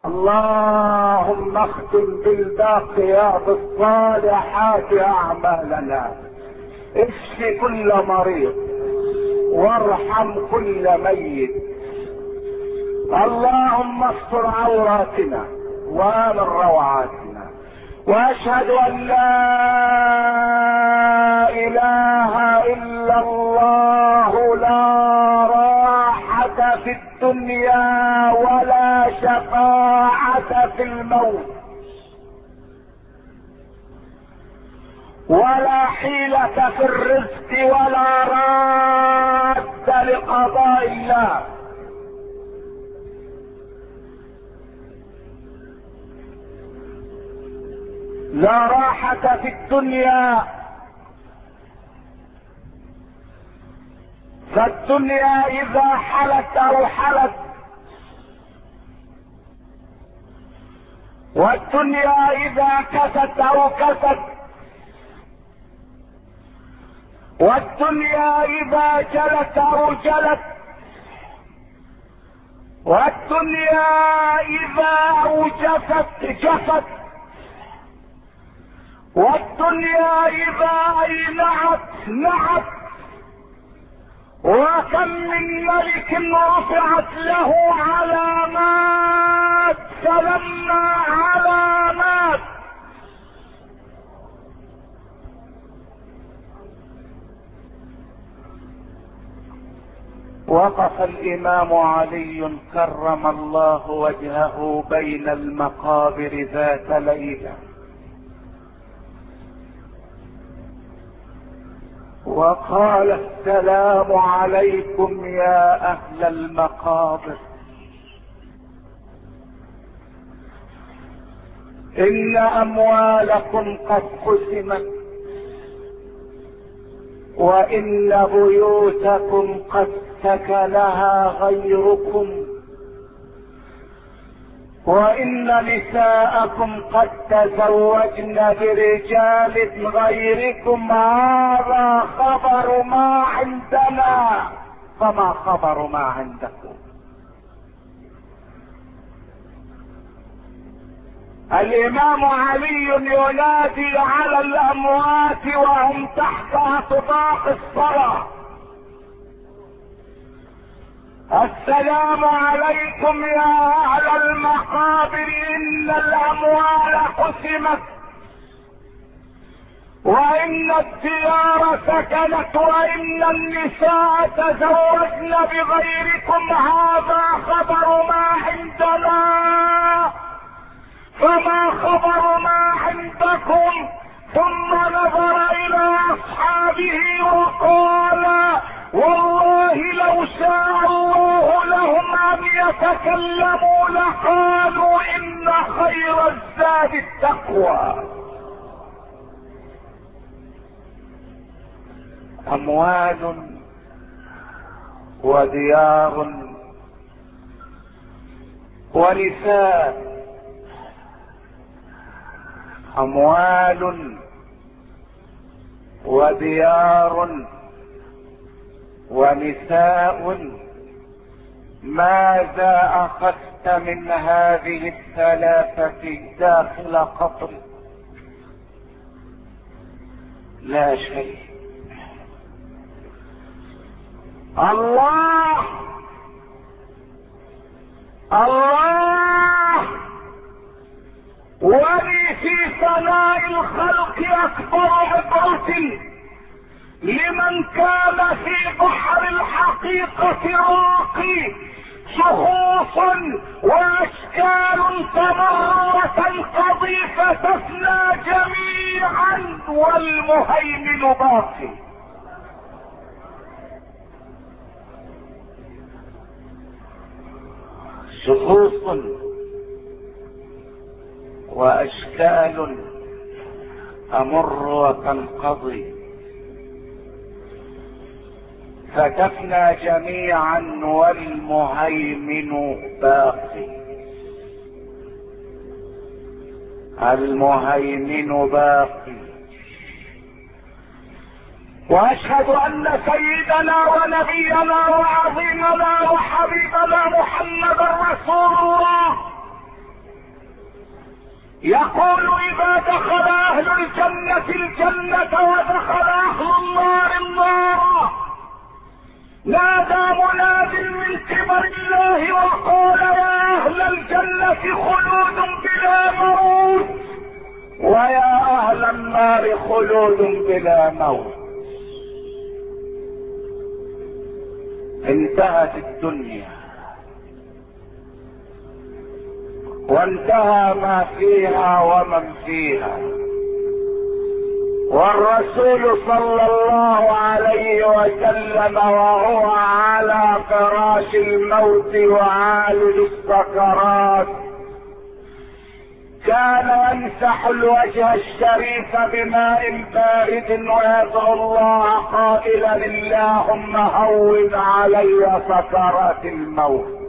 اللهم اختم بالباقيات الصالحات اعمالنا، اشف كل مريض وارحم كل ميت. اللهم استر عوراتنا وامن روعاتنا، واشهد ان لا اله الا الله، لا راحة في الدنيا ولا شفاعة في الموت ولا حيلة في الرزق ولا راد لقضاء الله. لا راحة في الدنيا، فالدنيا اذا حلت او حلت، والدنيا اذا كست او كست، والدنيا اذا جلت او جلت، والدنيا اذا اوجفت جفت، والدنيا اذا اينعت نعت. وكم من ملك رفعت له علامات فلما علامات وقف الامام علي كرم الله وجهه بين المقابر ذات ليله، وقال السلام عليكم يا اهل المقابر، ان اموالكم قد قسمت، وان بيوتكم قد سكنها غيركم، وان نساءكم قد تزوجن برجال غيركم. هذا خبر ما عندنا، فما خبر ما عندكم؟ الامام علي ينادي على الاموات وهم تحت اطباق الصلاة: السلام عليكم يا اهل المقابر، ان الاموال قسمت، وان الديار سكنت، وان النساء تزوجن بغيركم. هذا خبر ما عندنا، فما خبر ما عندكم؟ ثم نظر الى اصحابه وقال: والله لو شاء الله لهم ان يتكلموا لقالوا ان خير الزاد التقوى. اموال وديار ونساء، اموال وديار ونساء، ماذا اخذت من هذه الثلاثة داخل قطر؟ لا شيء. الله الله ولي في ثناء الخلق اكبر عبرة لمن كان في بحر الحقيقة راقي، شخوص واشكال تمر وتنقضي فتفنى جميعا والمهيمن باقي. شخوص واشكال تمر وتنقضي فتفنى جميعا والمهيمن باقي. المهيمن باقي. واشهد ان سيدنا ونبينا وعظيمنا وحبيبنا محمد رسول الله يقول اذا دخل اهل الجنة الجنة ودخل اهل النار النار نادى مناد من قبل الله وقال يا اهل الجنة خلود بلا موت ويا اهل النار خلود بلا موت. انتهت الدنيا وانتهى ما فيها ومن فيها، والرسول صلى الله عليه وسلم وهو على فراش الموت وعالج السكرات كان يمسح الوجه الشريف بماء بارد ويدعو الله قائلا اللهم هون علي سكرات الموت.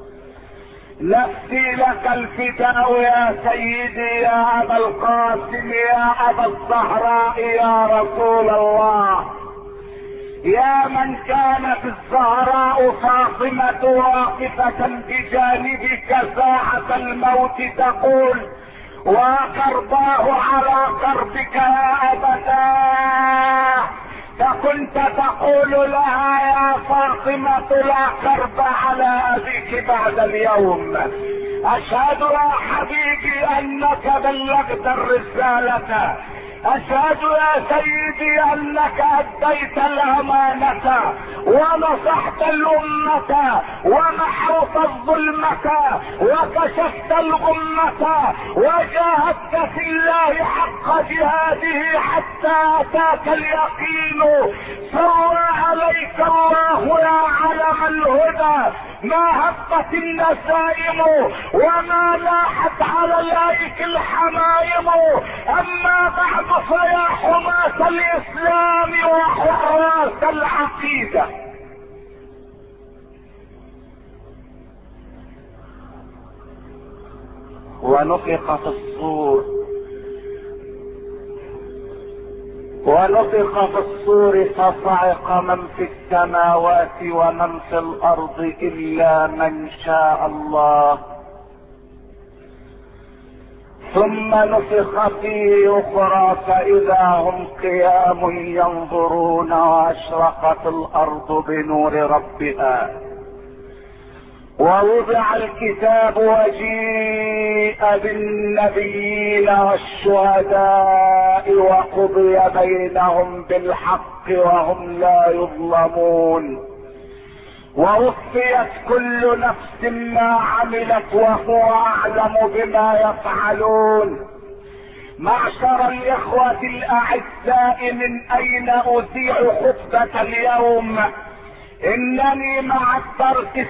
نفسي لك الفداء يا سيدي يا ابا القاسم يا ابا الزهراء يا رسول الله، يا من كانت الزهراء فاطمة واقفة بجانبك ساعة الموت تقول وكرباه على كربك يا أبتاه، فكنت تقول لها يا فاطمة لا كرب على أبيك بعد اليوم، أشهد يا حبيبي أنك بلغت الرسالة، أشهد يا سيدي أنك أديت الأمانة ونصحت الأمة ومحوت الظلمة وكشفت الغمة وجاهدت في الله حق جهاده حتى أتاك اليقين. صلى عليك الله يا علم الهدى، ما هبت النسائم وما لاحت على الأيك الحمائم، أما بعد فيا حماة الإسلام وحراس العقيدة، ونفخ في الصور فصعق من في السماوات ومن في الأرض إلا من شاء الله، ثم نفخ فيه أخرى فإذا هم قيام ينظرون وأشرقت الأرض بنور ربها، ووضع الكتاب وجيء بالنبيين والشهداء وقضي بينهم بالحق وهم لا يظلمون، ووفيت كل نفس ما عملت وهو أعلم بما يفعلون. معشر الإخوة الأعزاء، من أين أذيع خطبة اليوم؟ إنني مع الدرس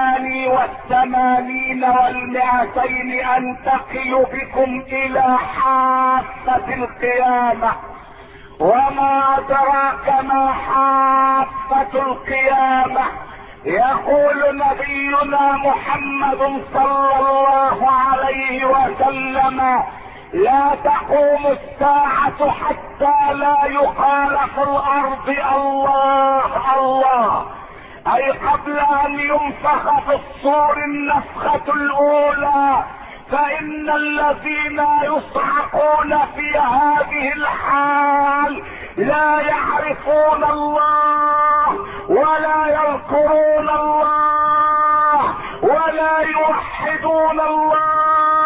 82 و200 أنتقل بكم إلى حافة القيامة. وما أدراك ما حافة القيامة؟ يقول نبينا محمد صلى الله عليه وسلم لا تقوم الساعة حتى لا يقال في الأرض الله الله، أي قبل أن ينفخ في الصور النفخة الأولى، فإن الذين يصعقون في هذه الحال لا يعرفون الله ولا يذكرون الله ولا يوحدون الله.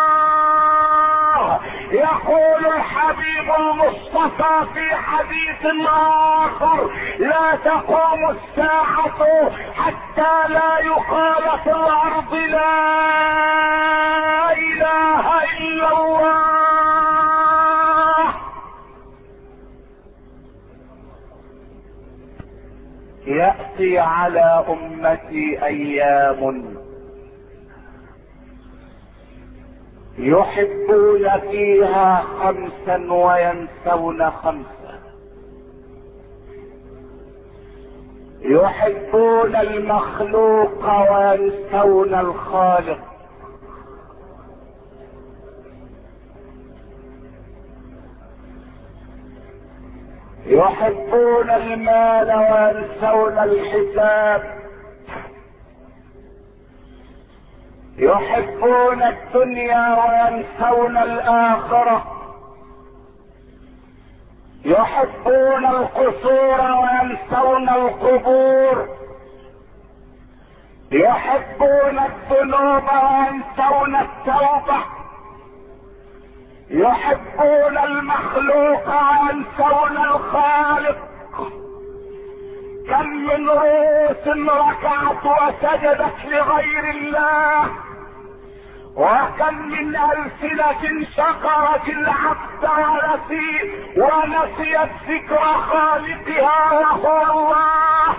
يقول الحبيب المصطفى في حديث آخر لا تقوم الساعة حتى لا يقال في الأرض لا إله إلا الله. يأتي على أمتي أيام يحبون فيها خمسا وينسون خمسا، يحبون المخلوق وينسون الخالق، يحبون المال وينسون الحساب، يحبون الدنيا وينسون الآخرة، يحبون القصور وينسون القبور، يحبون الذنوب وينسون التوبة، يحبون المخلوق وينسون الخالق. كم من رؤوس ركعت وسجدت لغير الله، وكم من ألسنة شكرت العبد ونسيت ذكر خالقها وهو الله.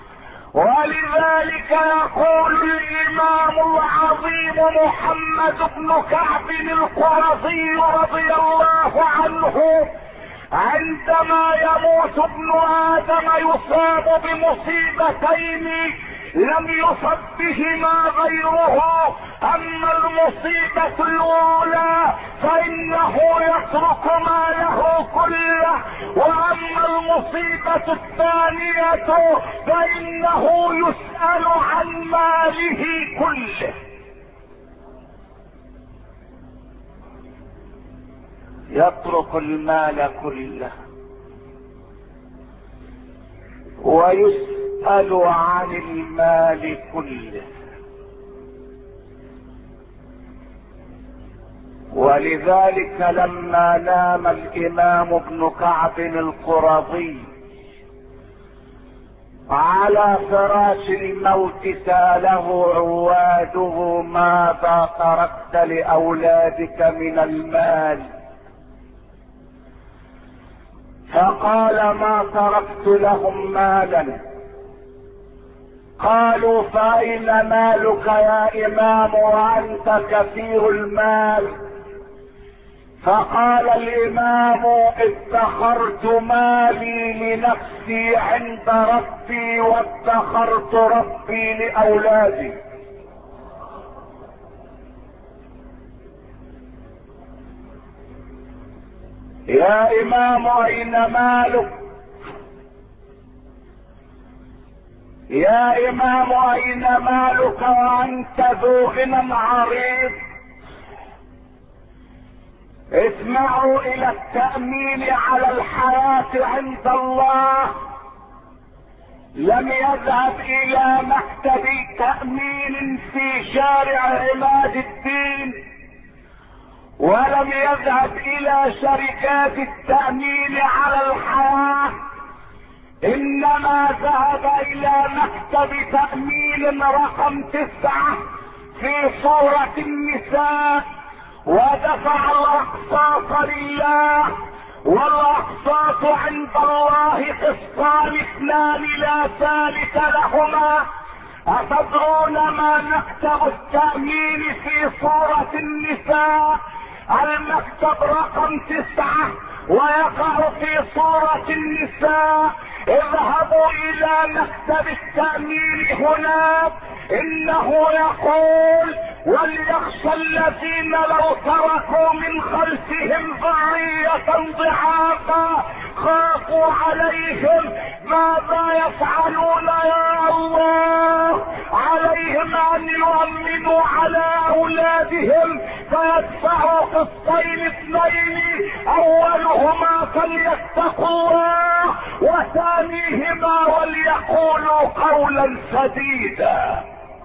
ولذلك يقول الإمام العظيم محمد بن كعب القرظي رضي الله عنه: عندما يموت ابن آدم يصاب بمصيبتين لم يصب بهما غيره. أما المصيبة الأولى فإنه يترك ماله كله، وأما المصيبة الثانية فإنه يسأل عن ماله كله. يترك المال كله ويسأل عن المال كله. ولذلك لما نام الإمام ابن كعب القرظي على فراش الموت سأله عواده: ماذا تركت لأولادك من المال؟ فقال: ما تركت لهم مالا. قالوا: فأين مالك يا إمام وأنت كثير المال؟ فقال الإمام: ادخرت مالي لنفسي عند ربي، وادخرت ربي لأولادي. يا إمام أين مالك؟ يا إمام أين مالك وأنت ذو غنى عريض؟ اسمعوا إلى التأمين على الحياة عند الله. لم يذهب إلى مكتب تأمين في شارع عماد الدين، ولم يذهب إلى شركات التأمين على الحياة، إنما ذهب إلى مكتب تأمين رقم 9 في صورة النساء، ودفع الأقساط لله. والأقساط عند الله قسطان 2 لا ثالث لهما. أتدرون ما مكتب التأمين في صورة النساء؟ المكتب رقم 9 ويقع في صورة النساء. اذهبوا إلى مكتب التأمين هناك، إنه يقول: وليخشى الذين لو تركوا من خلفهم ذرية ضعافا خافوا عليهم ماذا يفعلون يا الله. عليهم أن يؤمنوا على أولادهم فيدفعوا قسطين 2، أولهما فليتقوا الله، وثانيهما وليقولوا قولا سديدا.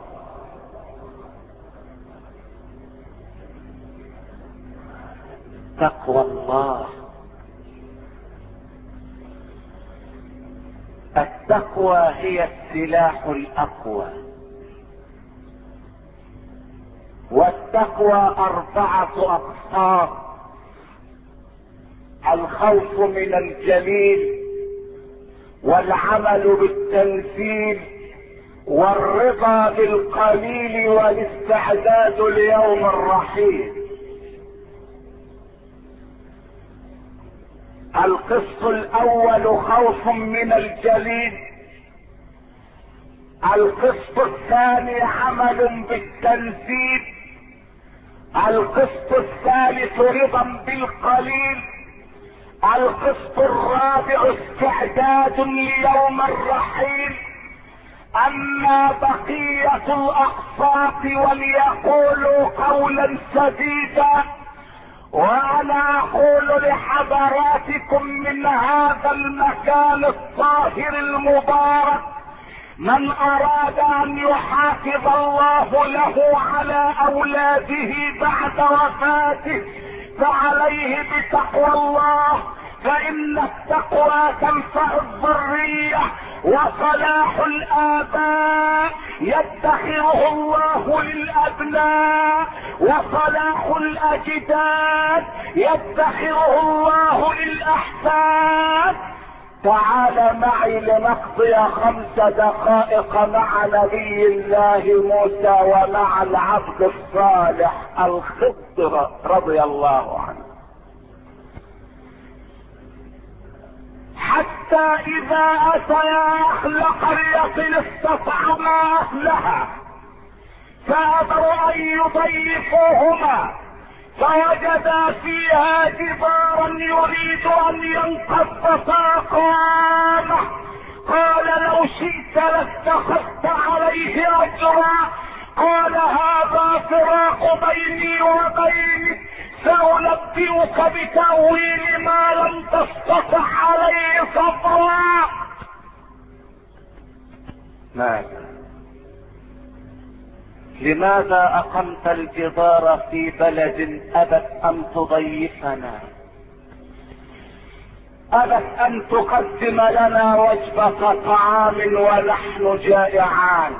تقوى الله. التقوى هي السلاح الأقوى. والتقوى 4 أقسام: الخوف من الجليل، والعمل بالتنزيل، والرضا بالقليل، والاستعداد ليوم الرحيل. القسط الأول خوف من الجليل، القسط الثاني عمل بالتنزيل، القسط الثالث رضا بالقليل، القسط الرابع استعداد ليوم الرحيل، اما بقية الاقساط وليقولوا قولا سديدا. وانا اقول لحضراتكم من هذا المكان الطاهر المبارك، من اراد ان يحافظ الله له على اولاده بعد وفاته فعليه بتقوى الله، فان التقوى تنفع الذرية، وصلاح الاباء يدخره الله للابناء، وصلاح الاجداد يدخره الله للاحفاد. تعال معي لنقضي 5 دقائق مع نبي الله موسى ومع العبد الصالح الخضر رضي الله عنه. حتى اذا اتيا اهل قرية استطعما اهلها فابوا ان يضيفوهما، فوجدا فيها جدارا يريد ان ينقض فاقامه. قال لو شئت لاتخذت عليه اجرا. قال هذا فراق بيني وبينك، سأنبئك بتأويل ما لم تستطع عليه صبرا. ماذا؟ لماذا اقمت الجدار في بلد ابت ان تضيفنا، ابت ان تقدم لنا وجبة طعام ونحن جائعان؟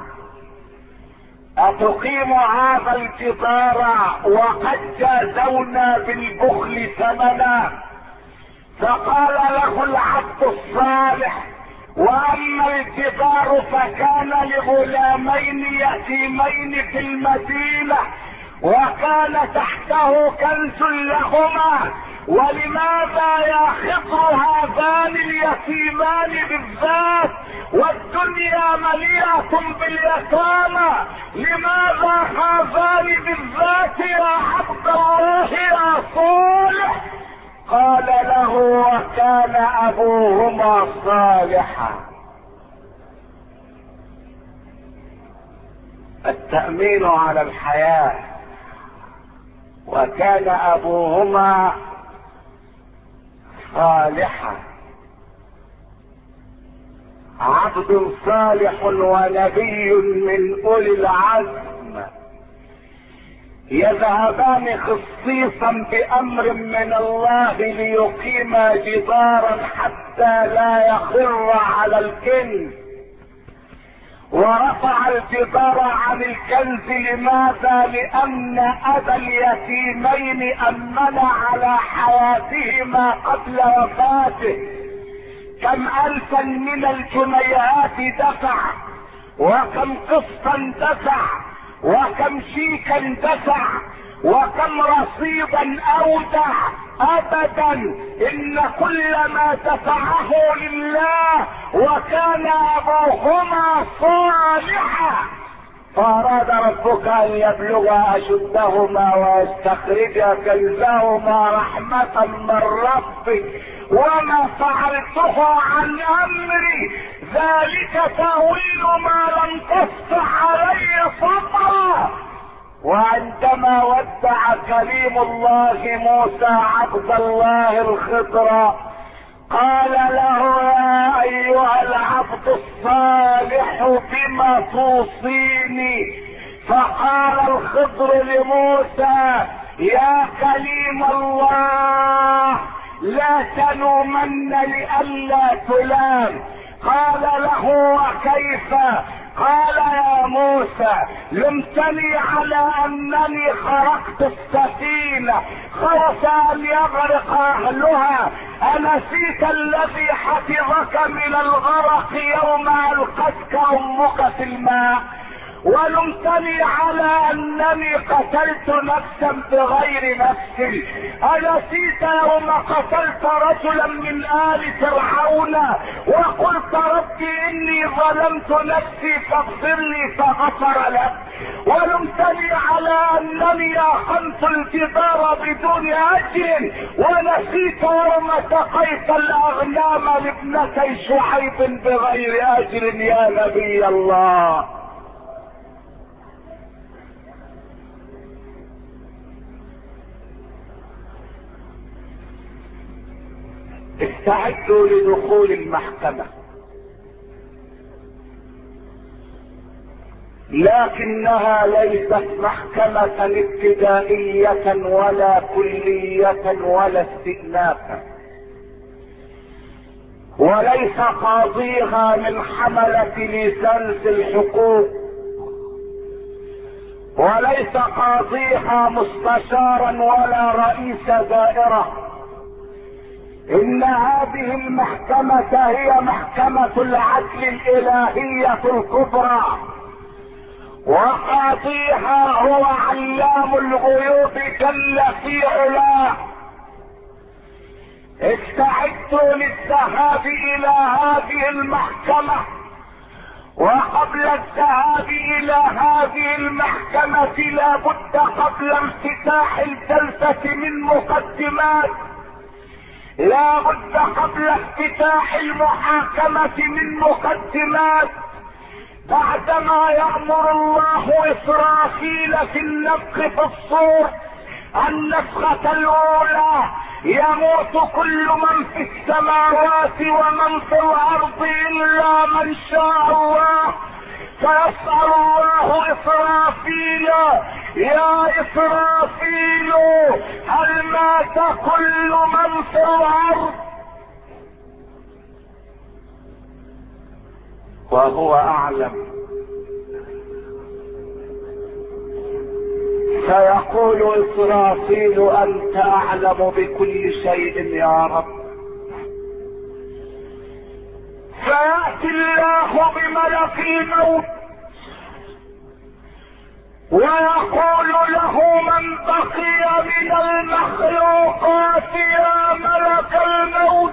اتقيم هذا الجدار وقد جازونا بالبخل ثمنا؟ فقال له العبد الصالح: واما الجدار فكان لغلامين يتيمين في المدينة وكان تحته كنز لهما، ولماذا ياخذ هذان اليتيمان بالذات والدنيا مليئة باليتامى؟ لماذا هذان بالذات يا عبد الله يا صالح؟ قال له: وكان ابوهما صالحا. التأمين على الحياة. وكان ابوهما صالحا، عبد صالح ونبي من اولي العزم يذهبان خصيصا بامر من الله ليقيما جدارا حتى لا يخر على الكنز. ورفع الجدار عن الكنز. لماذا؟ لان ابا اليتيمين امن على حياتهما قبل وفاته. كم الفا من الجنيهات دفع، وكم قسطا دفع، وكم شيكا دفع، وكم رصيدا اودع. ابدا، ان كل ما دفعه لله. وكان ابوهما صالحا. فاراد ربك ان يبلغا اشدهما ويستخرجا كنزهما رحمة من ربك وما فعلته عن امري، ذلك تأويل ما لم تستطع عليه صبرا. وعندما ودع كليم الله موسى عبد الله الخضر قال له: يا ايها العبد الصالح بما توصيني؟ فقال الخضر لموسى: يا كليم الله لا تلومن لئلا تلام. قال له: وكيف؟ قال: يا موسى لمتني على انني خرقت السفينة خوف ان يغرق اهلها، انسيت الذي حفظك من الغرق يوم القتك امك في الماء؟ ولمتني على انني قتلت نفسا بغير نفس. أنسيت يوم قتلت رجلا من آل فرعون وقلت ربي اني ظلمت نفسي فاغفر لي فغفر لك؟ ولمتني على انني اقمت الجدار بدون اجر ونسيت يوم سقيت الاغنام لابنتي شعيب بغير اجر يا نبي الله. استعدوا لدخول المحكمة، لكنها ليست محكمة ابتدائية ولا كلية ولا استئنافا، وليس قاضيها من حملة ليسانس الحقوق، وليس قاضيها مستشارا ولا رئيس دائرة. ان هذه المحكمة هي محكمة العدل الالهية الكبرى، وقاضيها هو علام الغيوب جل في علاه. استعدوا للذهاب الى هذه المحكمة، وقبل الذهاب الى هذه المحكمة لابد قبل افتتاح الجلسة من مقدمات، لا بد قبل افتتاح المحاكمة من مقدمات. بعدما يأمر الله إسرافيل في النفخ في الصور النفخة الأولى يموت كل من في السماوات ومن في الأرض إلا من شاء الله، فيسأل الله إسرافيل يا إسرافيل هل مات كل من في الأرض؟ وهو أعلم. فيقول إسرافيل أنت أعلم بكل شيء يا رب. فيأتي الله بملك الموت ويقول له من بقي من المخلوقات يا ملك الموت؟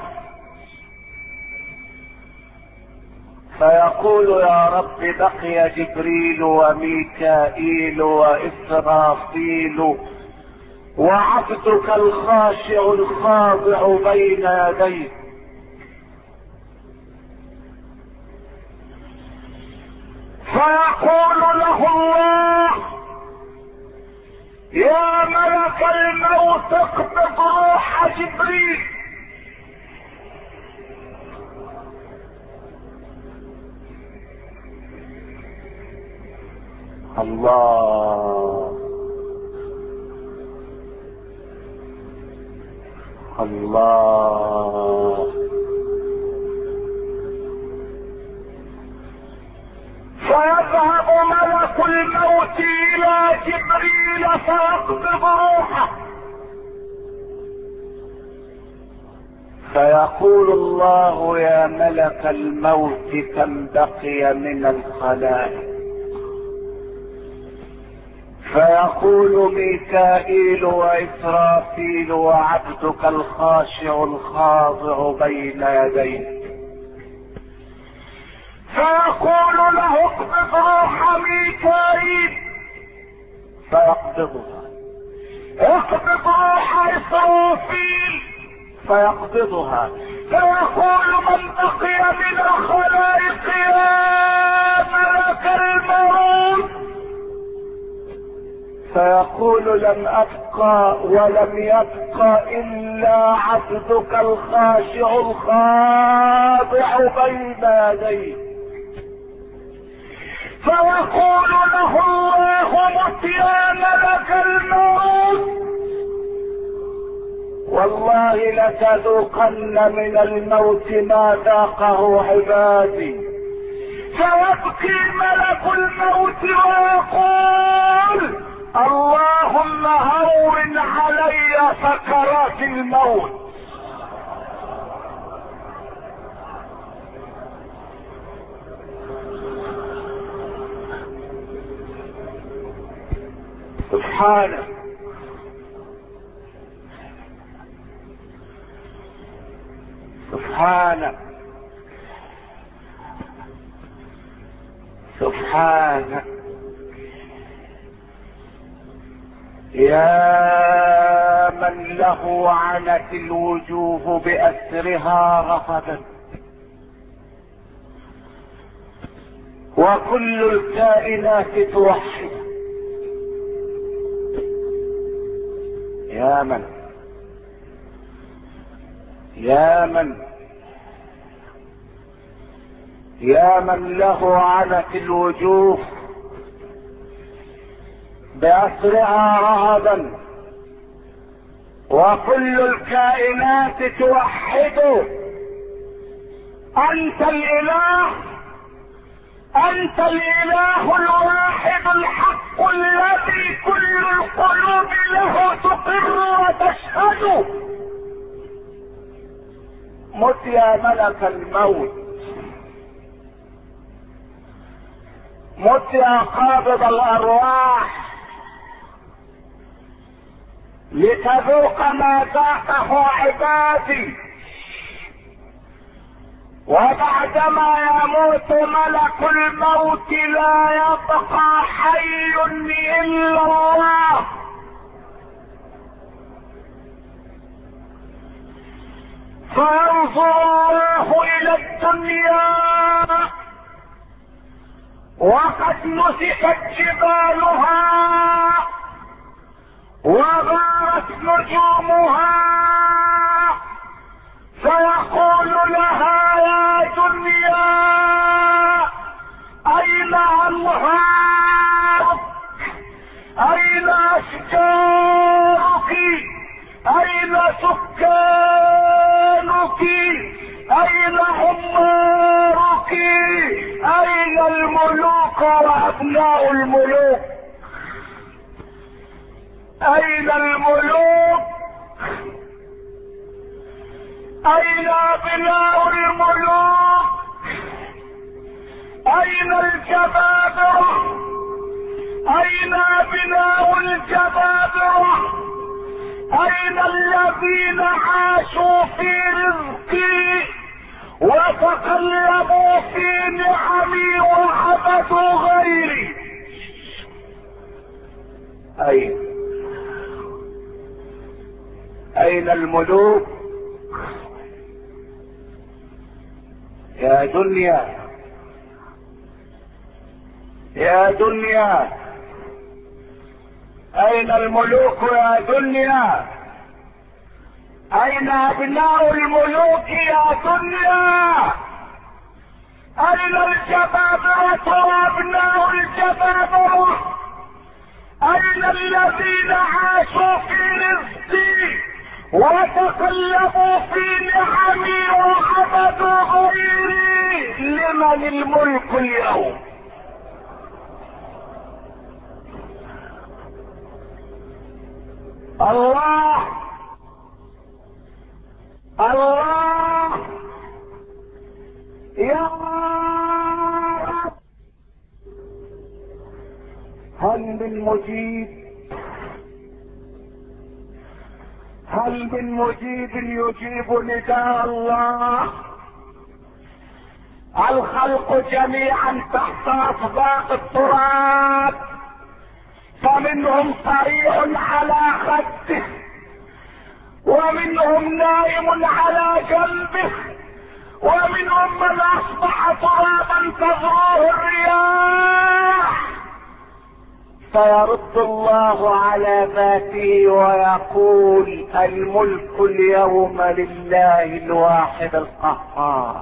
فيقول يا رب بقي جبريل وميكائيل وإسرافيل وعبدك الخاشع الخاضع بين يديك. فيقول له الله يا ملك الموت اقبض روح جبريل. الله الله. فيذهب ملك الموت الى جبريل فيقبض روحه، فيقول الله يا ملك الموت كم بقي من الخلائق؟ فيقول ميكائيل وإسرافيل وعبدك الخاشع الخاضع بين يديك. فيقول له اقبض روح ميكائيل فيقبضها، اقبض روح إسرافيل فيقبضها. فيقول من بقي من الخلائق يا ملك الموت؟ فيقول لم ابقى ولم يبق الا عبدك الخاشع الخاضع بين يديك. فيقول له الله مت يا ملك الموت، والله لتذوقن من الموت ما ذاقه عبادي. فيبكي ملك الموت ويقول اللهم هون علي سكرات الموت. سبحانه سبحانه سبحانه. يا من له عنت الوجوه بأسرها رهبا، وكل الكائنات توحد. يا من يا من يا من له عنت الوجوه بأسرها رهبا، وكل الكائنات توحد. أنت الإله، أنت الإله الواحد الحق الذي كل القلوب له تقر وتشهد. مت يا ملك الموت، مت يا قابض الأرواح، لتذوق ما ذاقه عبادي. وبعدما يموت ملك الموت لا يبقى حي إلا الله. فينظر الله إلى الدنيا وقد نسفت جبالها وغارت نجومها، فيقول لها يا دنيا أين أنهارك، أين أشجارك، أين سكانك، أين عمارك، أين الملوك وأبناء الملوك، أين الملوك، أين أبناء الملوك، أين الجبابرة، أين أبناء الجبابرة، أين الذين عاشوا في رزقي وتقلبوا في نعمي وعبدوا غيري؟ أين الملوك؟ يا دنيا يا دنيا، أين الملوك يا دنيا؟ أين أبناء الملوك يا دنيا؟ أين الجبابرة وأبناء الجبابرة؟ أين الذين عاشوا في رزقي وتقلبوا في نعمي وعبدوا غيري؟ لمن الملك اليوم؟ الله الله يا رب. هل من مجيب؟ هل من مجيب يجيب نداء الله؟ الخلق جميعا تحت اطباق التراب، فمنهم صريع على خده، ومنهم نائم على جنبه، ومنهم من اصبح ترابا تزروه الرياح. فيرد الله على ذاته ويقول الملك اليوم لله الواحد القهار.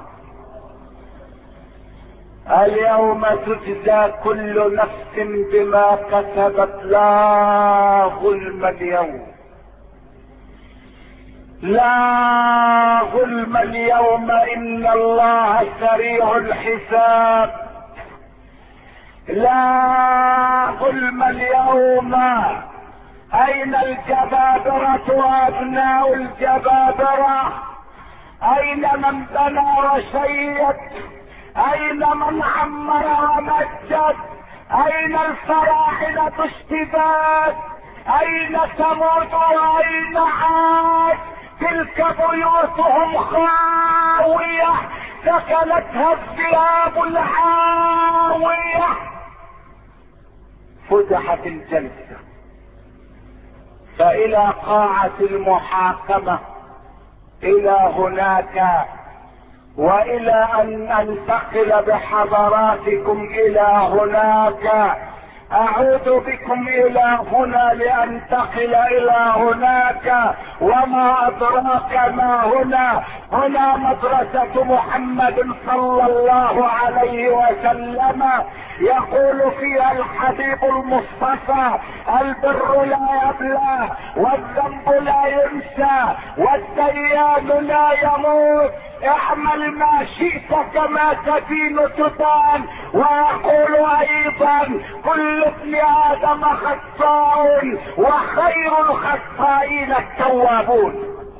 اليوم تجزى كل نفس بما كسبت، لا ظلم اليوم، لا ظلم اليوم، إن الله سريع الحساب. لا ظلم اليوم. أين الجبابرة وأبناء الجبابرة؟ أين من بنى وشيد؟ أين من عمر ومجد؟ أين الفراعنة اشتداد؟ اين ثمود واين عاد؟ تلك بيوتهم خاوية سكنتها الذئاب العاوية. فتحت الجلسة، فإلى قاعة المحاكمة إلى هناك، وإلى أن أنتقل بحضراتكم إلى هناك، أعود بكم إلى هنا لأنتقل إلى هناك. وما أدراك ما هنا؟ هنا مدرسة محمد صلى الله عليه وسلم، يقول فيها الحبيب المصطفى: البر لا يبلى، والذنب لا ينسى، والديان لا يموت، اعمل ما شئت كما تدين تدان. وأقول أيضا: كل ابن آدم خطاء، وخير الخطائين التوابون.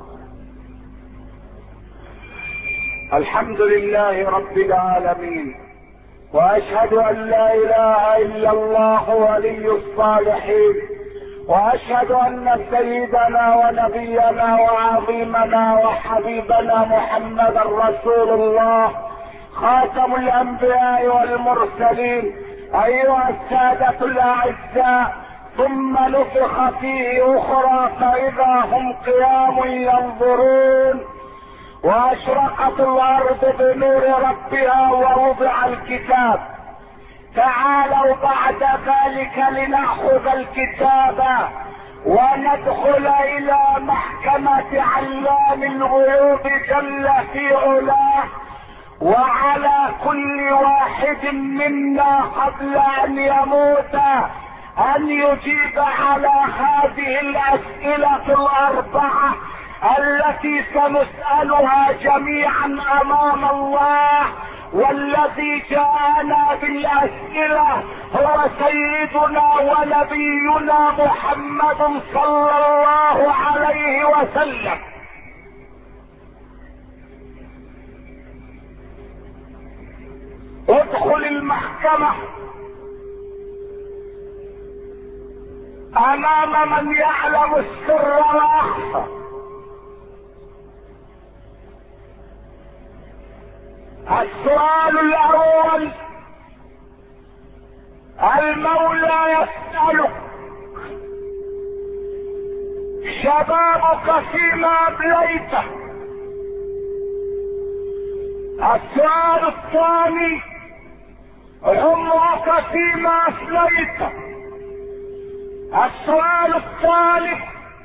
الحمد لله رب العالمين، واشهد ان لا اله الا الله ولي الصالحين، واشهد ان سيدنا ونبينا وعظيمنا وحبيبنا محمدا رسول الله خاتم الانبياء والمرسلين. ايها السادة الاعزاء، ثم نفخ فيه اخرى فاذا هم قيام ينظرون، واشرقت الارض بنور ربها ووضع الكتاب. تعالوا بعد ذلك لنأخذ الكتاب وندخل الى محكمة علام الغيوب جل في علاه. وعلى كل واحد منا قبل ان يموت ان يجيب على هذه الاسئلة الاربعة التي سنسألها جميعا امام الله. والذي جاءنا بالاسئلة هو سيدنا ونبينا محمد صلى الله عليه وسلم. ادخل المحكمة امام من يعلم السر واخفى. السؤال الاول: المولى يسألك: شبابك فيما ابليته. السؤال الثاني: عمرك فيما افليته. السؤال الثالث: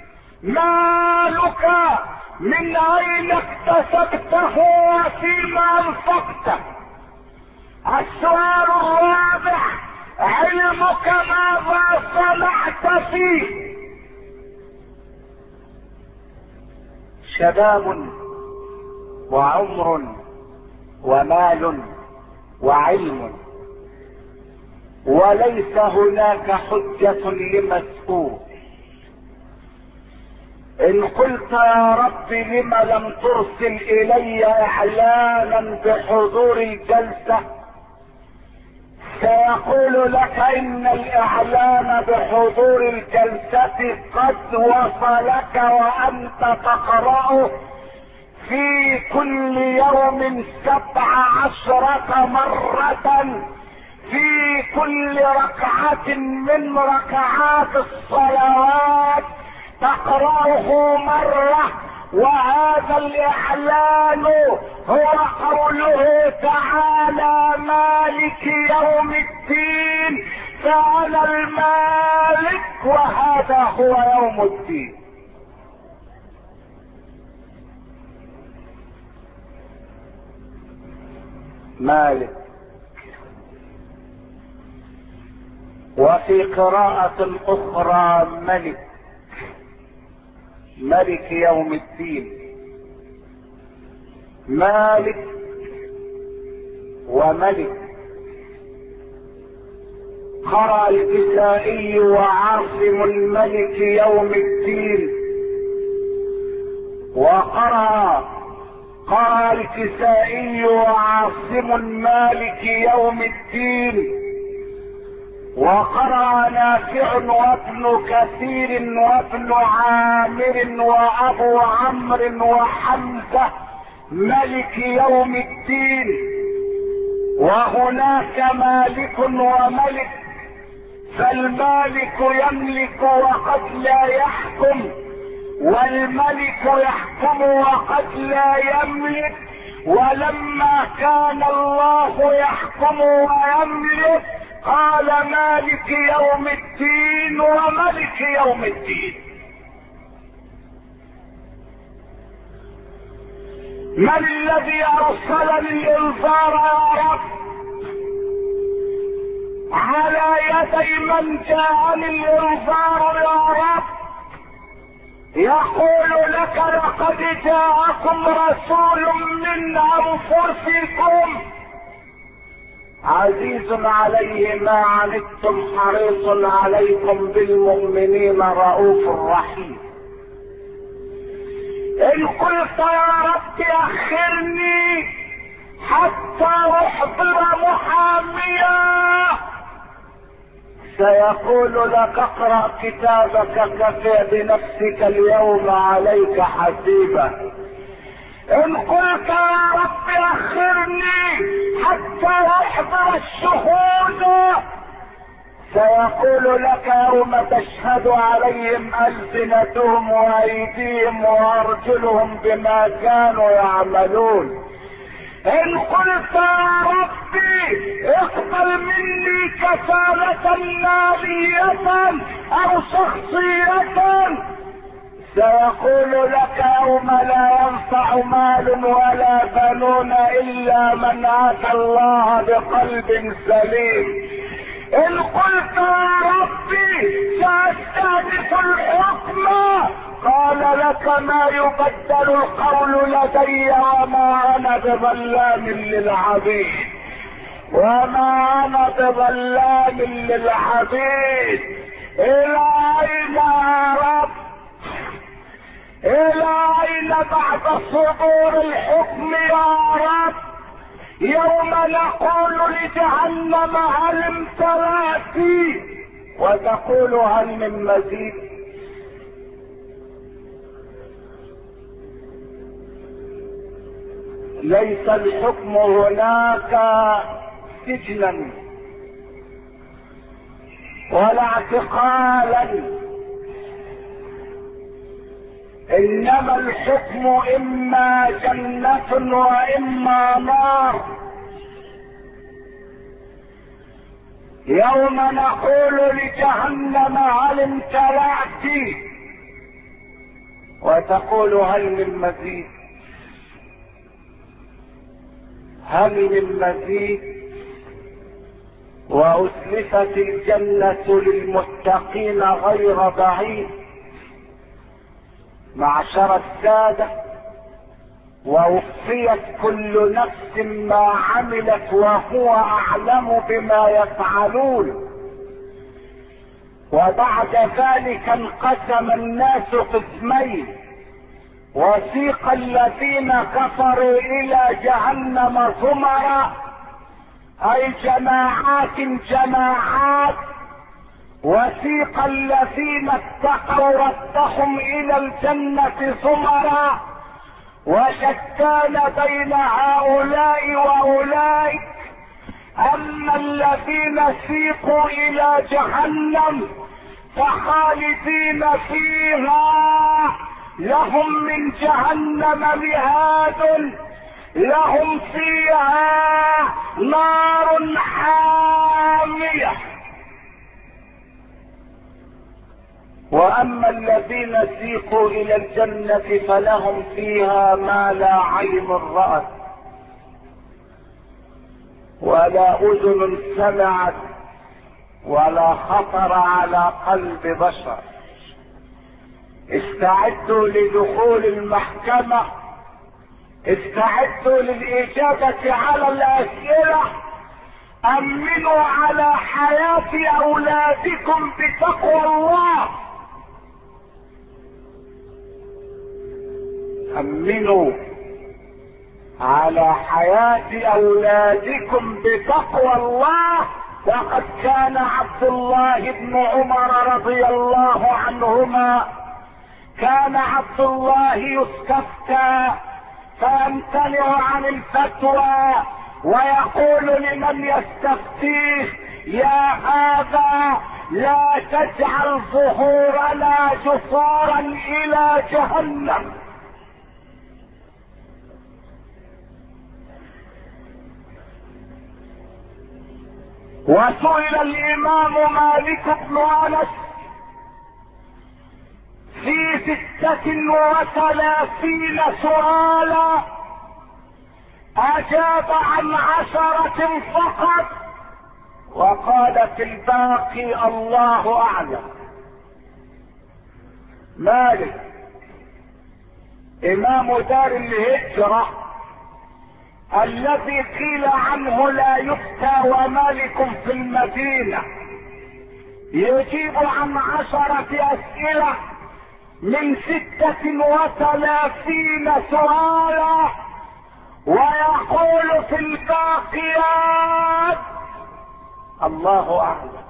مالك من اين اكتسبته وفيما انفقته. السؤال الرابع: علمك ماذا صنعت فيه. شباب وعمر ومال وعلم، وليس هناك حجة لمسؤول. ان قلت يا رب لم لم ترسل الي اعلانا بحضور الجلسة، سيقول لك ان الاعلان بحضور الجلسة قد وصلك وانت تقرأه في كل يوم 17 مرة في كل ركعة من ركعات الصلوات، تقرأه مرة. وهذا الاعلان هو قوله تعالى: مالك يوم الدين، فانا المالك وهذا هو يوم الدين. مالك. وفي قراءة اخرى ملك، ملك يوم الدين. مالك وملك. قرأ الكسائي وعاصم الملك يوم الدين، وقرأ الكسائي وعاصم مالك يوم الدين. وقرأ نافع وابن كثير وابن عامر وابو عمرو وحمزة ملك يوم الدين. وهناك مالك وملك، فالمالك يملك وقد لا يحكم، والملك يحكم وقد لا يملك. ولما كان الله يحكم ويملك قال مالك يوم الدين وملك يوم الدين. من الذي ارسل الانذار يا رب على يدي من جاءني الانذار يا رب؟ يقول لك لقد جاءكم رسول من انفسكم عزيز عليه ما عنتم حريص عليكم بالمؤمنين رؤوف رحيم. ان قلت يا رب اخرني حتى احضر محاميا سيقول لك اقرأ كتابك كفى بنفسك اليوم عليك حسيبا. ان قلت يا رب اخرني حتى احضر الشهود سيقول لك يوم تشهد عليهم ألسنتهم وايديهم وارجلهم بما كانوا يعملون. ان قلت يا ربي اقبل مني كفالة مالية او شخصية سيقول لك يوم لا ينفع مال ولا بنون الا من اتى الله بقلب سليم. ان قلت يا ربي ساستهدف الحكم قال لك ما يبدل القول لدي وما انا بظلام للعبيد وما انا بظلام للعبيد. الى اين يا رب؟ الى اين بعد صدور الحكم يا رب؟ يوم نقول لجهنم هل امتلأت وتقول هل من مزيد. ليس الحكم هناك سجنا ولا اعتقالا، انما الحكم اما جنة واما نار. يوم نقول لجهنم هل امتلأت وتقول هل من مزيد. هل من مزيد؟ وأزلفت الجنة للمتقين غير بعيد. معشر السادة، ووفيت كل نفس ما عملت وهو أعلم بما يفعلون. وبعد ذلك انقسم الناس قسمين، وسيق الذين كفروا إلى جهنم زمرا أي جماعات جماعات، وسيق الذين اتقوا ربهم إلى الجنة زمرا، وشتان بين هؤلاء وأولئك. أما الذين سيقوا إلى جهنم فخالدين فيها، لهم من جهنم مهاد، لهم فيها نار حامية. واما الذين سيقوا الى الجنة فلهم فيها ما لا عين رأت ولا اذن سمعت ولا خطر على قلب بشر. استعدوا لدخول المحكمة، استعدوا للإجابة على الأسئلة، أمنوا على حياة أولادكم بتقوى الله. أمنوا على حياة أولادكم بتقوى الله وقد كان عبد الله بن عمر رضي الله عنهما كان عبد الله يستفتى فيمتنع عن الفتوى ويقول لمن يستفتيه: يا هذا لا تجعل ظهورنا جسورا الى جهنم. وسئل الامام مالك بن انس في 36 سؤالا اجاب عن 10 فقط، وقال في الباقي الله اعلم. مالك امام دار الهجرة الذي قيل عنه لا يفتى ومالك في المدينة، يجيب عن 10 اسئلة من 36 سؤالا، ويقول في الباقيات الله اعلم.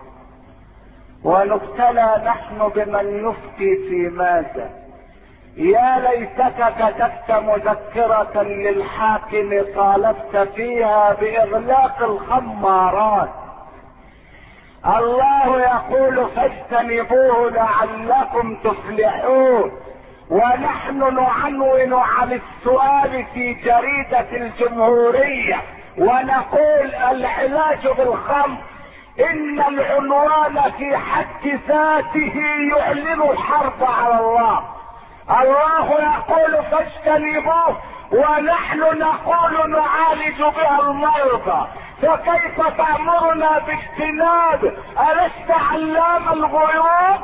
ونبتلى نحن بمن يفتي في ماذا. يا ليتك كتبت مذكرة للحاكم طالبت فيها باغلاق الخمارات. الله يقول فاجتنبوه لعلكم تفلحون، ونحن نعنون عن السؤال في جريدة الجمهورية ونقول العلاج بالخمر ان العنوان في حد ذاته يعلن الحرب على الله. الله يقول فاجتنبوه ونحن نقول نعالج بها المرضى، فكيف تأمرنا باجتناب؟ ألست علام الغيوب؟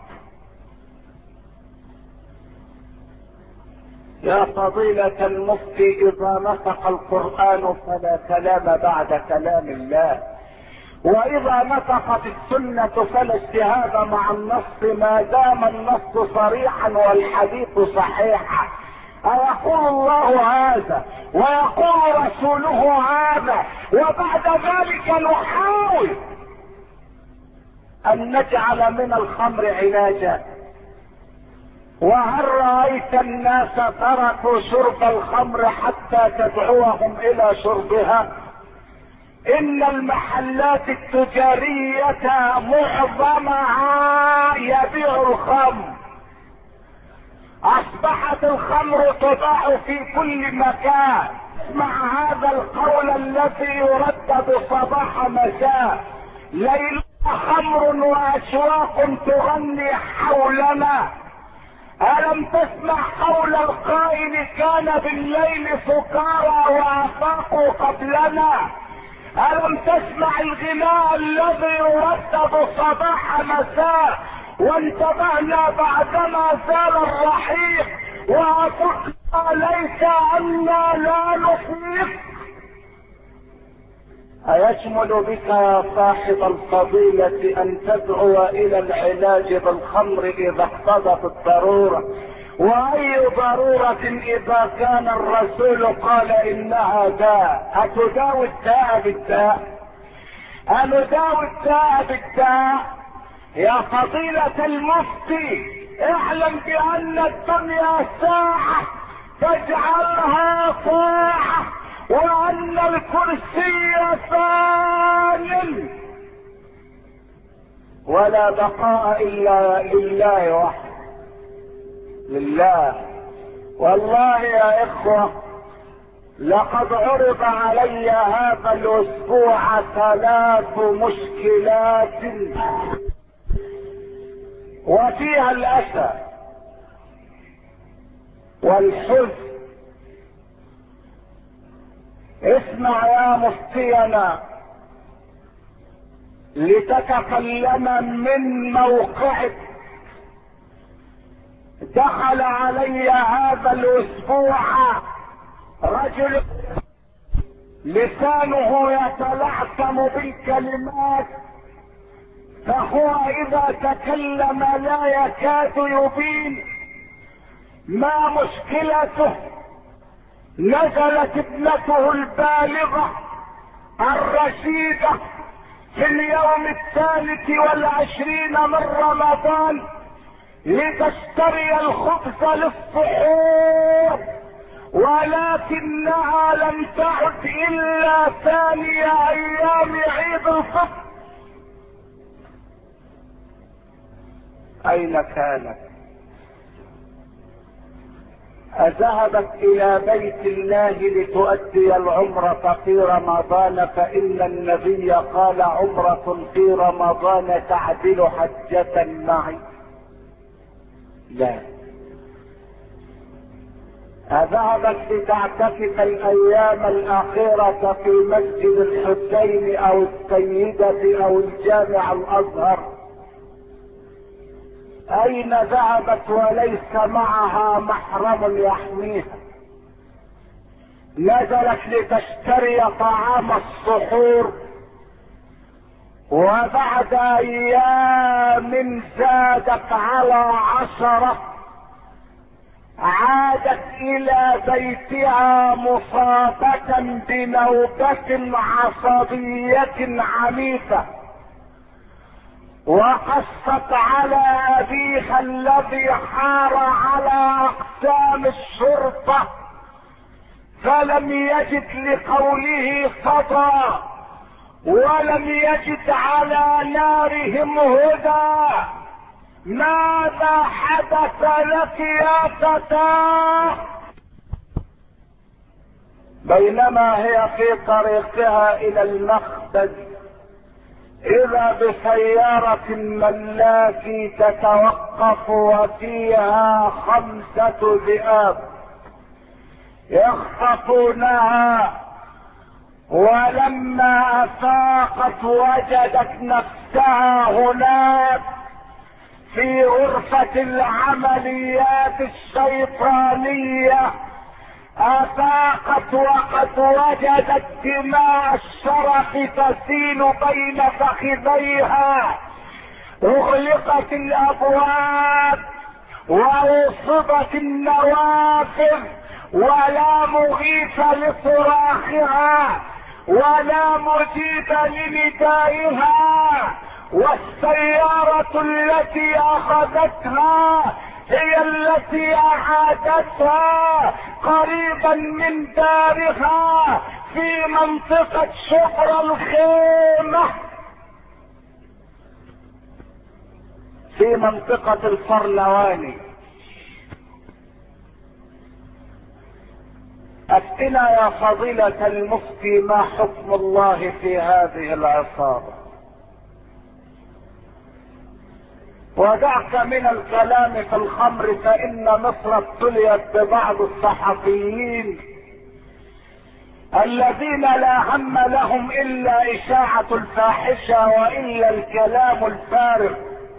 يا فضيلة المفتي اذا نطق القرآن فلا كلام بعد كلام الله، واذا نطقت السنة فلا اجتهاد مع النص ما دام النص صريحا والحديث صحيحا. أيقول الله هذا ويقول رسوله هذا، وبعد ذلك نحاول ان نجعل من الخمر علاجا؟ وهل رأيت الناس تركوا شرب الخمر حتى تدعوهم الى شربها؟ ان المحلات التجارية معظمها يبيع الخمر، اصبحت الخمر تباع في كل مكان. مع هذا القول الذي يردد صباح مساء: ليلنا خمر واشواق تغني حولنا. ألم تسمع قول القائل كان بالليل سكارى وافاقوا قبلنا؟ ألم تسمع الغناء الذي يردد صباح مساء؟ وانتبهنا بعدما زال الرحيق وقلنا ليس أنا لا نفيق. أيشمل بك يا صاحب الفضيلة أن تدعو إلى العلاج بالخمر إذا اقتضت الضرورة؟ وأي ضرورة إذا كان الرسول قال إنها داء؟ أتداوي الداء بالداء؟ أنداوي الداء بالداء؟ يا فضيلة المفتي اعلم بأن الدنيا ساعة فاجعلها طاعة، وأن الكرسي فان ولا بقاء إلا لله وحده. لله. والله يا إخوة لقد عرض علي هذا الأسبوع 3 مشكلات وفيها الأسى والحزن. اسمع يا مفتينا لتتكلم من موقعك. دخل علي هذا الاسبوع رجل لسانه يتلعثم بالكلمات، فهو اذا تكلم لا يكاد يبين ما مشكلته. نزلت ابنته البالغة الرشيدة في اليوم 23 من رمضان لتشتري الخبز للسحور، ولكنها لم تعد الا ثاني ايام عيد الفطر. اين كانت؟ اذهبت الى بيت الله لتؤدي العمرة في رمضان، فان النبي قال عمرة في رمضان تعدل حجة معي؟ لا. اذهبت لتعتكف الايام الاخيرة في مسجد الحسين او السيدة او الجامع الازهر. اين ذهبت وليس معها محرم يحميها؟ نزلت لتشتري طعام السحور، وبعد ايام زادت على 10 عادت الى بيتها مصابة بنوبة عصبية عنيفة، وقصت على ابيها الذي حار على اقسام الشرطة، فلم يجد لقوله صدى ولم يجد على نارهم هدى. ماذا حدث لك يا فتاة؟ بينما هي في طريقها الى المخبز اذا بسيارة ملاك تتوقف وفيها 5 ذئاب يخطفونها، ولما افاقت وجدت نفسها هناك في غرفة العمليات الشيطانية. افاقت وقد وجدت دماء الشرف تسيل بين فخذيها، اغلقت الابواب ووصبت النوافذ، ولا مغيث لصراخها ولا مجيب لندائها، والسيارة التي اخذتها هي التي اعادتها قريبا من دارها في منطقة شبرا الخيمة، في منطقة الفرلواني. افتنا يا فضيلة المفتي، ما حكم الله في هذه العصابة؟ ودعك من الكلام في الخمر، فان مصر ابتليت ببعض الصحفيين الذين لا هم لهم الا اشاعة الفاحشة والا الكلام الفارغ.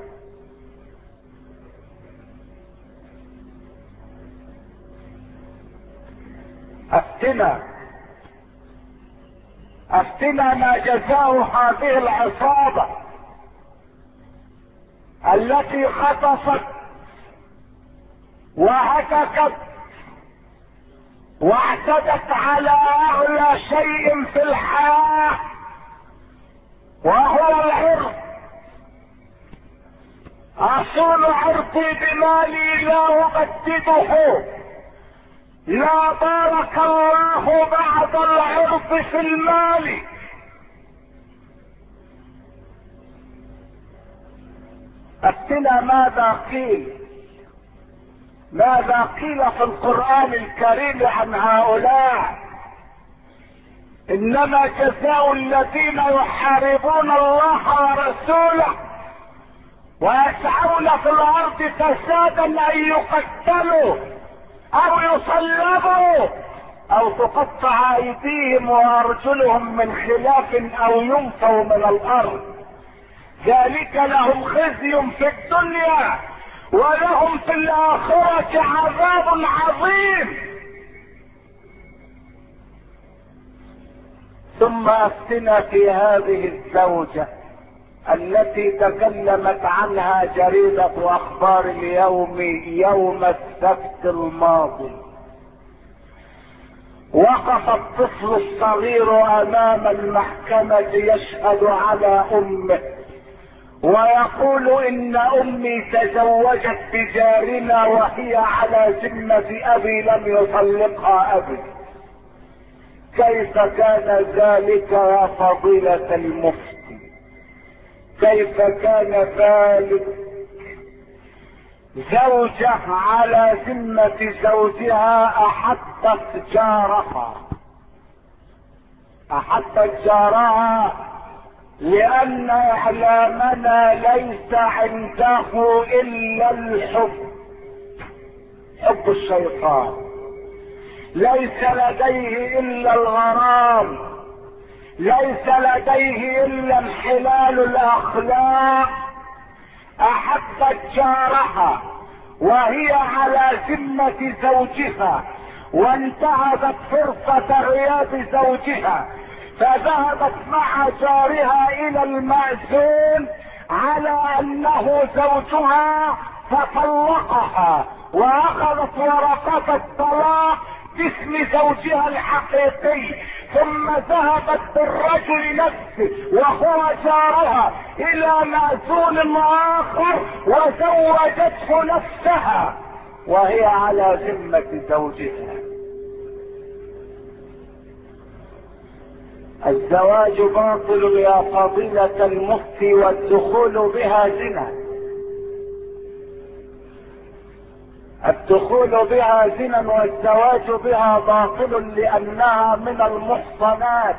افتنا ما جزاء هذه العصابة التي خطفت وهتكت واعتدت على اغلى شيء في الحياة وهو العرض. اصون عرضي بمالي لا اجدده، لا بارك الله بعد العرض في المال. افتنا ماذا قيل في القرآن الكريم عن هؤلاء؟ انما جزاء الذين يحاربون الله ورسوله ويسعون في الارض فسادا ان يقتلوا او يصلبوا او تقطع ايديهم وارجلهم من خلاف او ينفوا من الارض، ذلك لهم خزي في الدنيا ولهم في الاخرة عذاب عظيم. ثم افتنا في هذه الزوجة التي تكلمت عنها جريدة اخبار اليوم يوم السبت الماضي، وقف الطفل الصغير امام المحكمة يشهد على امه ويقول ان امي تزوجت بجارنا وهي على ذمة ابي لم يطلقها ابي. كيف كان ذلك يا فضيلة المفتي؟ كيف كان ذلك؟ زوجة على ذمة زوجها احبت جارها لان اعلامنا ليس عنده الا الحب، حب الشيطان، ليس لديه الا الغرام، ليس لديه الا انحلال الاخلاق. احبت جارها وهي على ذمة زوجها وانتهزت فرصة غياب زوجها فذهبت مع جارها الى المأذون على انه زوجها فطلقها واخذت ورقة الطلاق باسم زوجها الحقيقي، ثم ذهبت بالرجل نفسه وهو جارها الى مأذون اخر وزوجته نفسها وهي على ذمة زوجها. الزواج باطل يا فضيلة المفتي والدخول بها زنا، الدخول بها زنا والزواج بها باطل لانها من المحصنات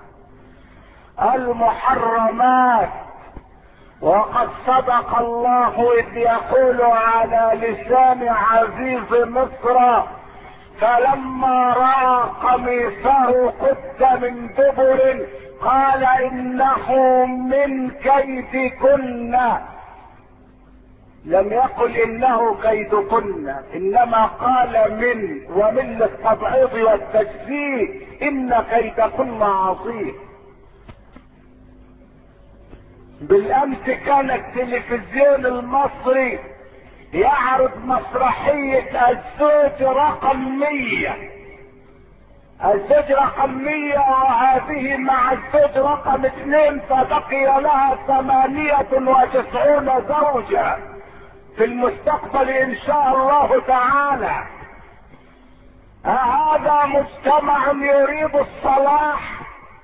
المحرمات. وقد صدق الله اذ يقول على لسان عزيز مصر فلما راى قميصه قد من دبر قال انه من كيدكن. لم يقل انه كيدكن، انما قال من، ومن للتبعيض والتجزيء، ان كيدكن عظيم. بالامس كان التلفزيون المصري يعرض مسرحية الزوج رقم 100. الزوج رقم 100 وهذه مع الزوج رقم 2 فبقي لها 98 زوجة في المستقبل ان شاء الله تعالى. أهذا مجتمع يريد الصلاح؟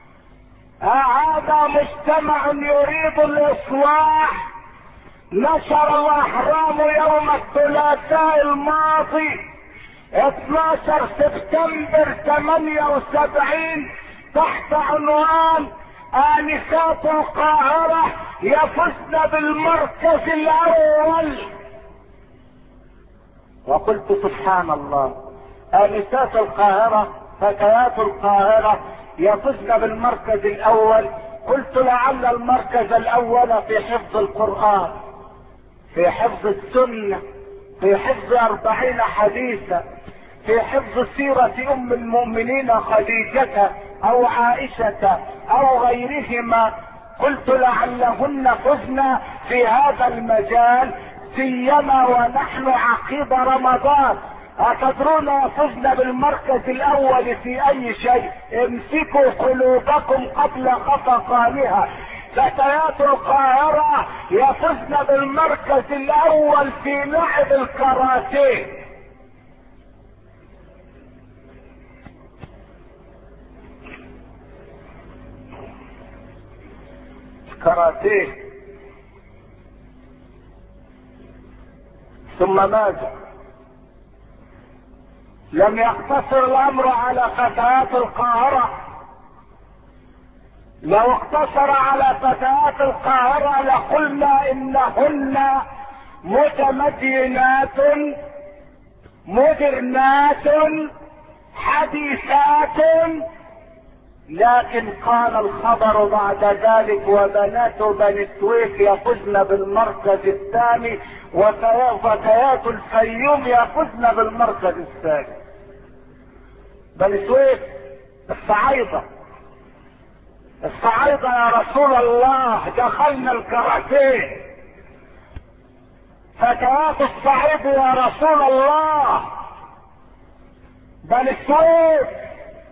أهذا مجتمع يريد الإصلاح؟ نشر الأهرام يوم الثلاثاء الماضي 12 سبتمبر 78 تحت عنوان آنسات القاهرة يفزن بالمركز الأول. وقلت سبحان الله، آنسات القاهرة، فتيات القاهرة يفزن بالمركز الأول. قلت لعل المركز الأول في حفظ القرآن، في حفظ السنة، في حفظ 40 حديثا، في حفظ سيرة أم المؤمنين خديجة أو عائشة أو غيرهما. قلت لعلهن فزن في هذا المجال سيما ونحن عقيب رمضان. أتدرون يفزن بالمركز الأول في أي شيء؟ امسكوا قلوبكم قبل خفقانها. فتيات القاهرة يفزن بالمركز الأول في لعب الكاراتيه. كاراتيه. ثم ماذا؟ لم يقتصر الامر على فتيات القاهرة. لو اقتصر على فتيات القاهرة لقلنا انهن متمدينات مدرنات حديثات، لكن قال الخبر بعد ذلك وبنات بني سويف يفزن بالمركز الثاني وفتيات الفيوم يفزن بالمركز الثاني. بني سويف الصعايدة، الصعايدة يا رسول الله دخلنا الكاراتيه. فتيات الصعيد يا رسول الله. بني سويف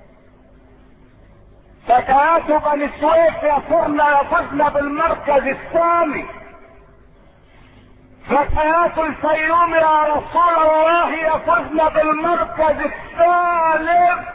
فتيات بني سويف يفزن بالمركز الثاني. فتيات الفيوم يا رسول الله يفزن بالمركز الثالث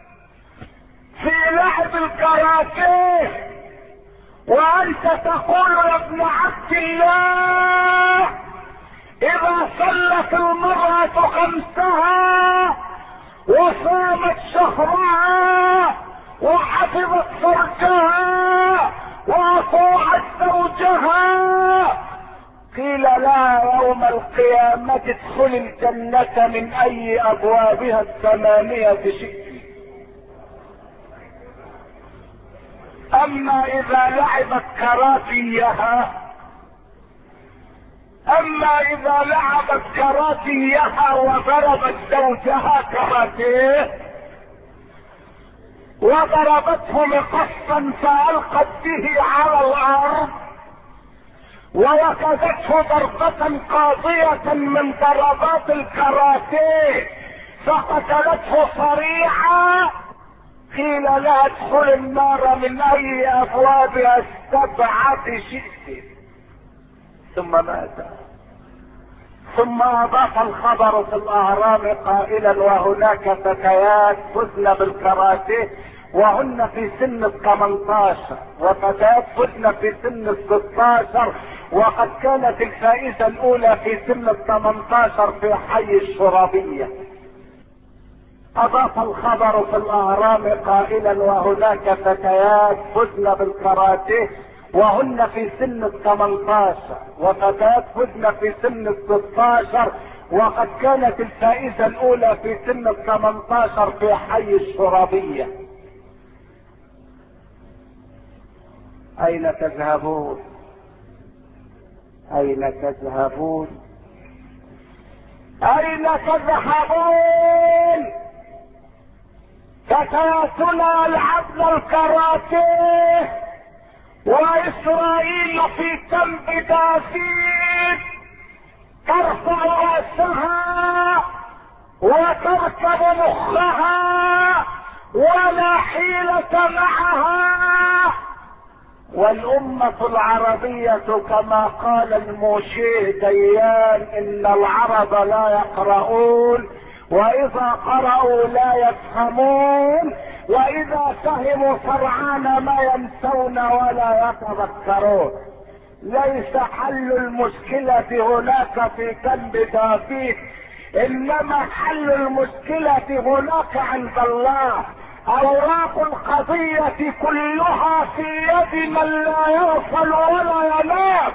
في لعب الكاراتيه. وانت تقول يا ابن عبد الله اذا صلت المرأة خمسها وصامت شهرها وحفظت فرجها واطاعت زوجها قيل لا يوم القيامة ادخل الجنة من اي ابوابها الثمانية شئت. اما اذا لعبت كراتيها وضربت زوجها كراتيه وضربته مقصا فالقت به على الارض وركضته ضربة قاضية من ضربات الكراتيه فقتلته صريعا قيل لا ادخل النار من اي ابوابها السبعة شئت. ثم مات. ثم اضاف الخبر في الاهرام قائلا وهناك فتيات فزن بالكراتيه وهن في سن 18 وفتيات فزن في سن 16 وقد كانت الفائزة الاولى في سن 18 في حي الشرابية. اضاف الخبر في الاهرام قائلا وهناك فتيات فزن بالكراتيه وهن في سن 18 وفتيات فزن في سن 16 وقد كانت الفائزة الاولى في سن 18 في حي الشرابية. اين تذهبون؟ اين تذهبون؟ اين تذهبون؟ فتياتنا يلعبن الكراتيه واسرائيل في جنب دافيد ترفع راسها وتركب مخها ولا حيلة معها. والأمة العربية كما قال الموشيه ديان ان العرب لا يقرؤون واذا قرأوا لا يفهمون واذا فهموا سرعان ما ينسون ولا يتذكرون. ليس حل المشكلة هناك في جنب دافيد انما حل المشكلة هناك عند الله. اوراق القضية كلها في يد من لا يغفل ولا ينام.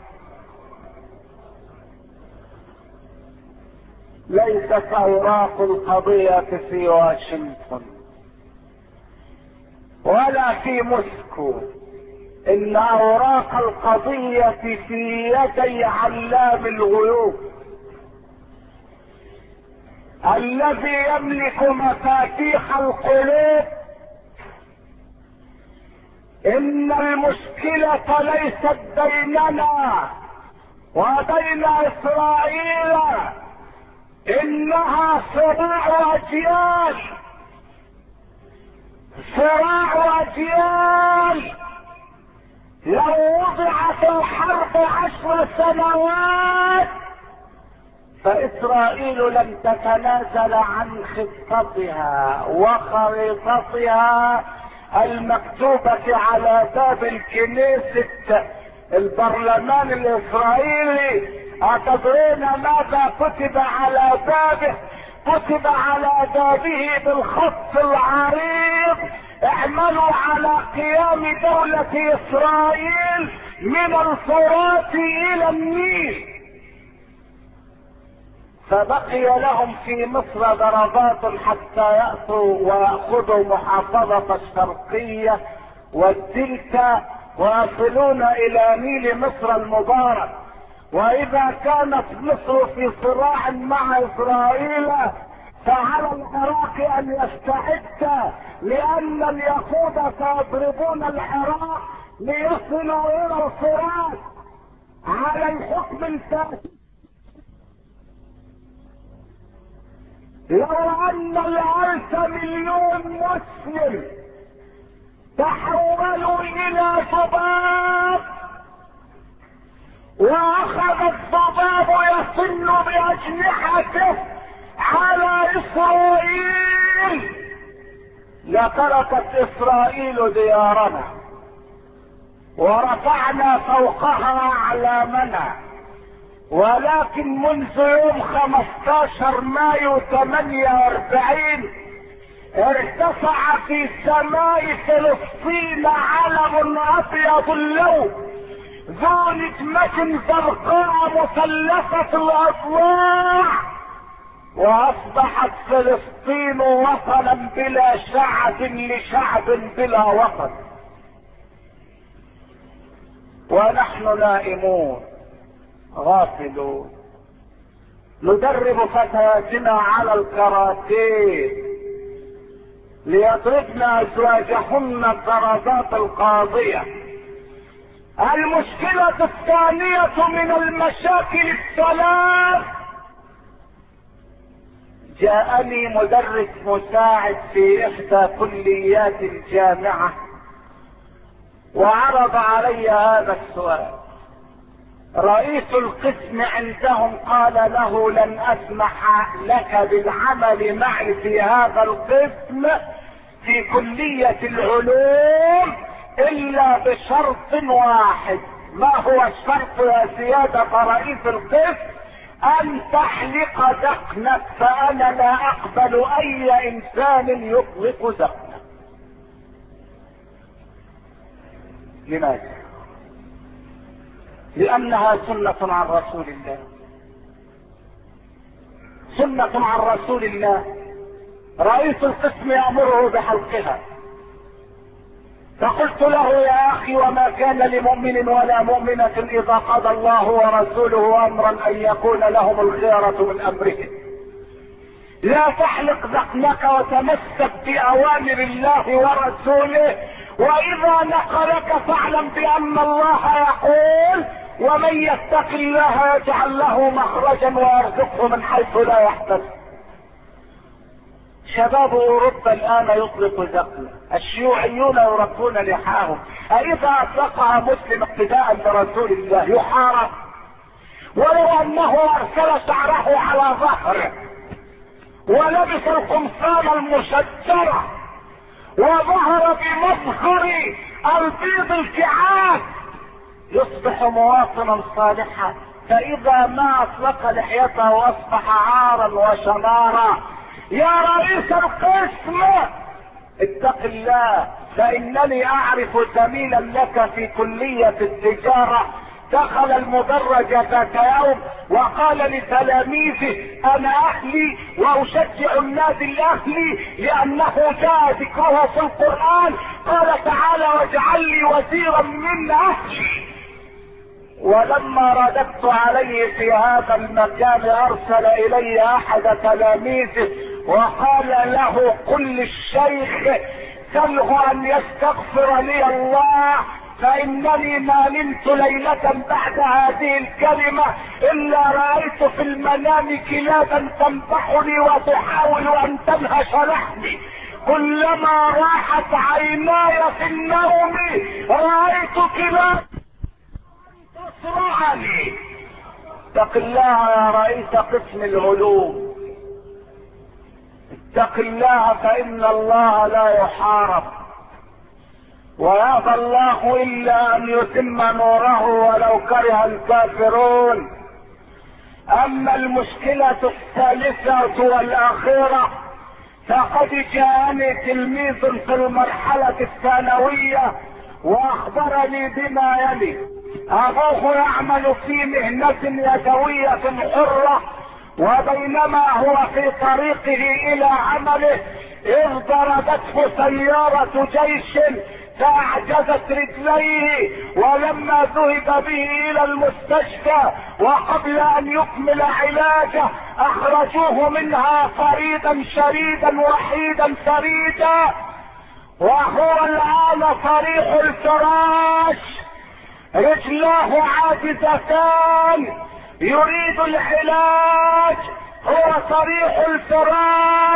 ليست اوراق القضية في واشنطن ولا في موسكو، ان اوراق القضية في يدي علام الغيوب الذي يملك مفاتيح القلوب. ان المشكلة ليست بيننا وبين اسرائيل، انها صراع اجيال، صراع اجيال. لو وضعت الحرب 10 سنوات فاسرائيل لم تتنازل عن خطتها وخريطتها المكتوبة على باب الكنيسة البرلمان الاسرائيلي. اتدرون ماذا كتب على بابه؟ كتب على بابه بالخط العريض اعملوا على قيام دولة اسرائيل من الفرات الى النيل. فبقي لهم في مصر ضربات حتى يأتوا ويأخذوا محافظة الشرقية والدلتا ويصلون الى نيل مصر المبارك. واذا كانت مصر في صراع مع اسرائيل فعلى العراق ان يستعد، لان اليهود سيضربون العراق ليصلوا الى الفرات على الحكم الفاسد. لو ان ال1,000,000,000 مسلم تحولوا الى ذباب، واخذ الذباب يصن باجنحته على اسرائيل. لتركت اسرائيل ديارنا ورفعنا فوقها اعلامنا، ولكن منذ يوم 15 مايو 48 ارتفع في سماء فلسطين علم ابيض اللون ذو نجمة زرقاء مثلثة الاضلاع، واصبحت فلسطين وطنا بلا شعب لشعب بلا وطن، ونحن نائمون غافلون. ندرب فتياتنا على الكاراتيه ليضربن ازواجهن الضربات القاضية. المشكلة الثانية من المشاكل الثلاث، جاءني مدرس مساعد في احدى كليات الجامعة وعرض علي هذا السؤال. رئيس القسم عندهم قال له لن اسمح لك بالعمل معي في هذا القسم في كلية العلوم الا بشرط واحد. ما هو الشرط يا سيادة رئيس القسم؟ ان تحلق ذقنك، فانا لا اقبل اي انسان يطلق ذقنه. لماذا؟ لانها سنة عن رسول الله، سنة عن رسول الله. رئيس القسم يأمره بحلقها، فقلت له يا اخي وما كان لمؤمن ولا مؤمنة اذا قضى الله ورسوله امرا ان يكون لهم الخيرة من امرهم. لا تحلق ذقنك وتمسك باوامر الله ورسوله، واذا نقلك فاعلم بان الله يقول ومن يتق الله يجعل له مخرجا ويرزقه من حيث لا يحتسب. شباب اوروبا الان يطلق ذقنه، الشيوعيون يربون لحاهم، أإذا اطلقها مسلم اقتداء برسول الله يحارب؟ ولو انه ارسل شعره على ظهره ولبس القمصان المشجرة وظهر بمظهر البيض الكعاب يصبح مواطنا صالحا، فاذا ما اطلق لحيته واصبح عارا وشمارا. يا رئيس القسم اتق الله، فانني اعرف زميلا لك في كلية التجارة دخل المدرج ذات يوم وقال لتلاميذه انا اهلي واشجع النادي الاهلي لانه جاء ذكره في القرآن، قال تعالى واجعل لي وزيرا من اهلي. ولما رددت عليه في هذا المكان ارسل الي احد تلاميذه وقال له قل للشيخ سله ان يستغفر لي الله، فانني ما نمت ليلة بعد هذه الكلمة الا رأيت في المنام كلابا تنبحني وتحاول ان تنهش لحمي. كلما راحت عيناي في النوم رأيت كلاب تصرعني. اتق الله يا رئيس قسم العلوم، اتق الله فان الله لا يحارب، ويأبى الله الا ان يتم نوره ولو كره الكافرون. اما المشكلة الثالثة والاخيرة، فقد جاءني تلميذ في المرحلة الثانوية واخبرني بما يلي: ابوه يعمل في مهنة يدوية حرة، وبينما هو في طريقه الى عمله اذ ضربته سيارة جيش فاعجزت رجليه، ولما ذهب به الى المستشفى وقبل ان يكمل علاجه اخرجوه منها فريدا شريدا وحيدا فريدا، وهو الان صريح الفراش، رجلاه عاجزتان، يريد العلاج، هو صريح الفراش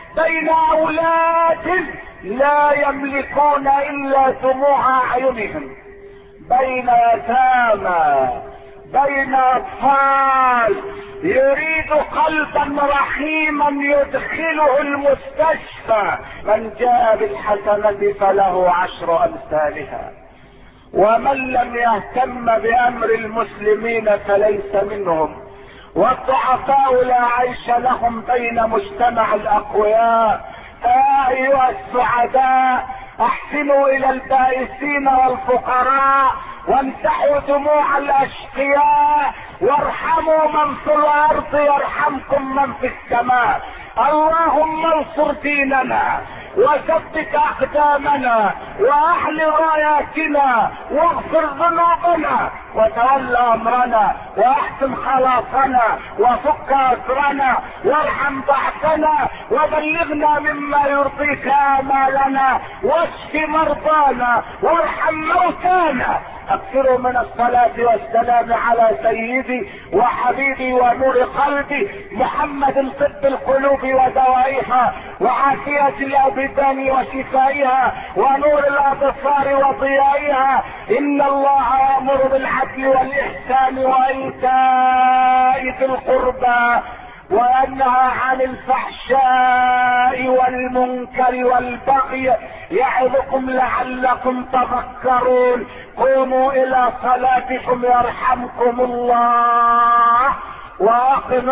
بين اولاد لا يملكون الا دموع اعينهم، بين يتامى، بين اطفال، يريد قلبا رحيما يدخله المستشفى. من جاء بالحسنة فله 10 أمثالها، ومن لم يهتم بامر المسلمين فليس منهم. والضعفاء لا عيش لهم بين مجتمع الاقوياء. ايها السعداء، احسنوا الى البائسين والفقراء، وامسحوا دموع الاشقياء، وارحموا من في الارض يرحمكم من في السماء. اللهم انصر ديننا وثبت اقدامنا واحل راياتنا واغفر ذنوبنا وتول امرنا واحسن خلاصنا وفك اسرنا وارحم ضعفنا وبلغنا مما يرضيك امالنا واشف مرضانا وارحم موتانا. اكثروا من الصلاة والسلام على سيدي وحبيبي ونور قلبي محمد، طب القلوب ودوائها وعافية الابدان وشفائها ونور الابصار وضيائها. ان الله يأمر بالعدل والاحسان وايتاء ذي القربى وينهى عن الفحشاء والمنكر والبغي يعظكم لعلكم تذكرون. قوموا الى صلاتكم يرحمكم الله واقم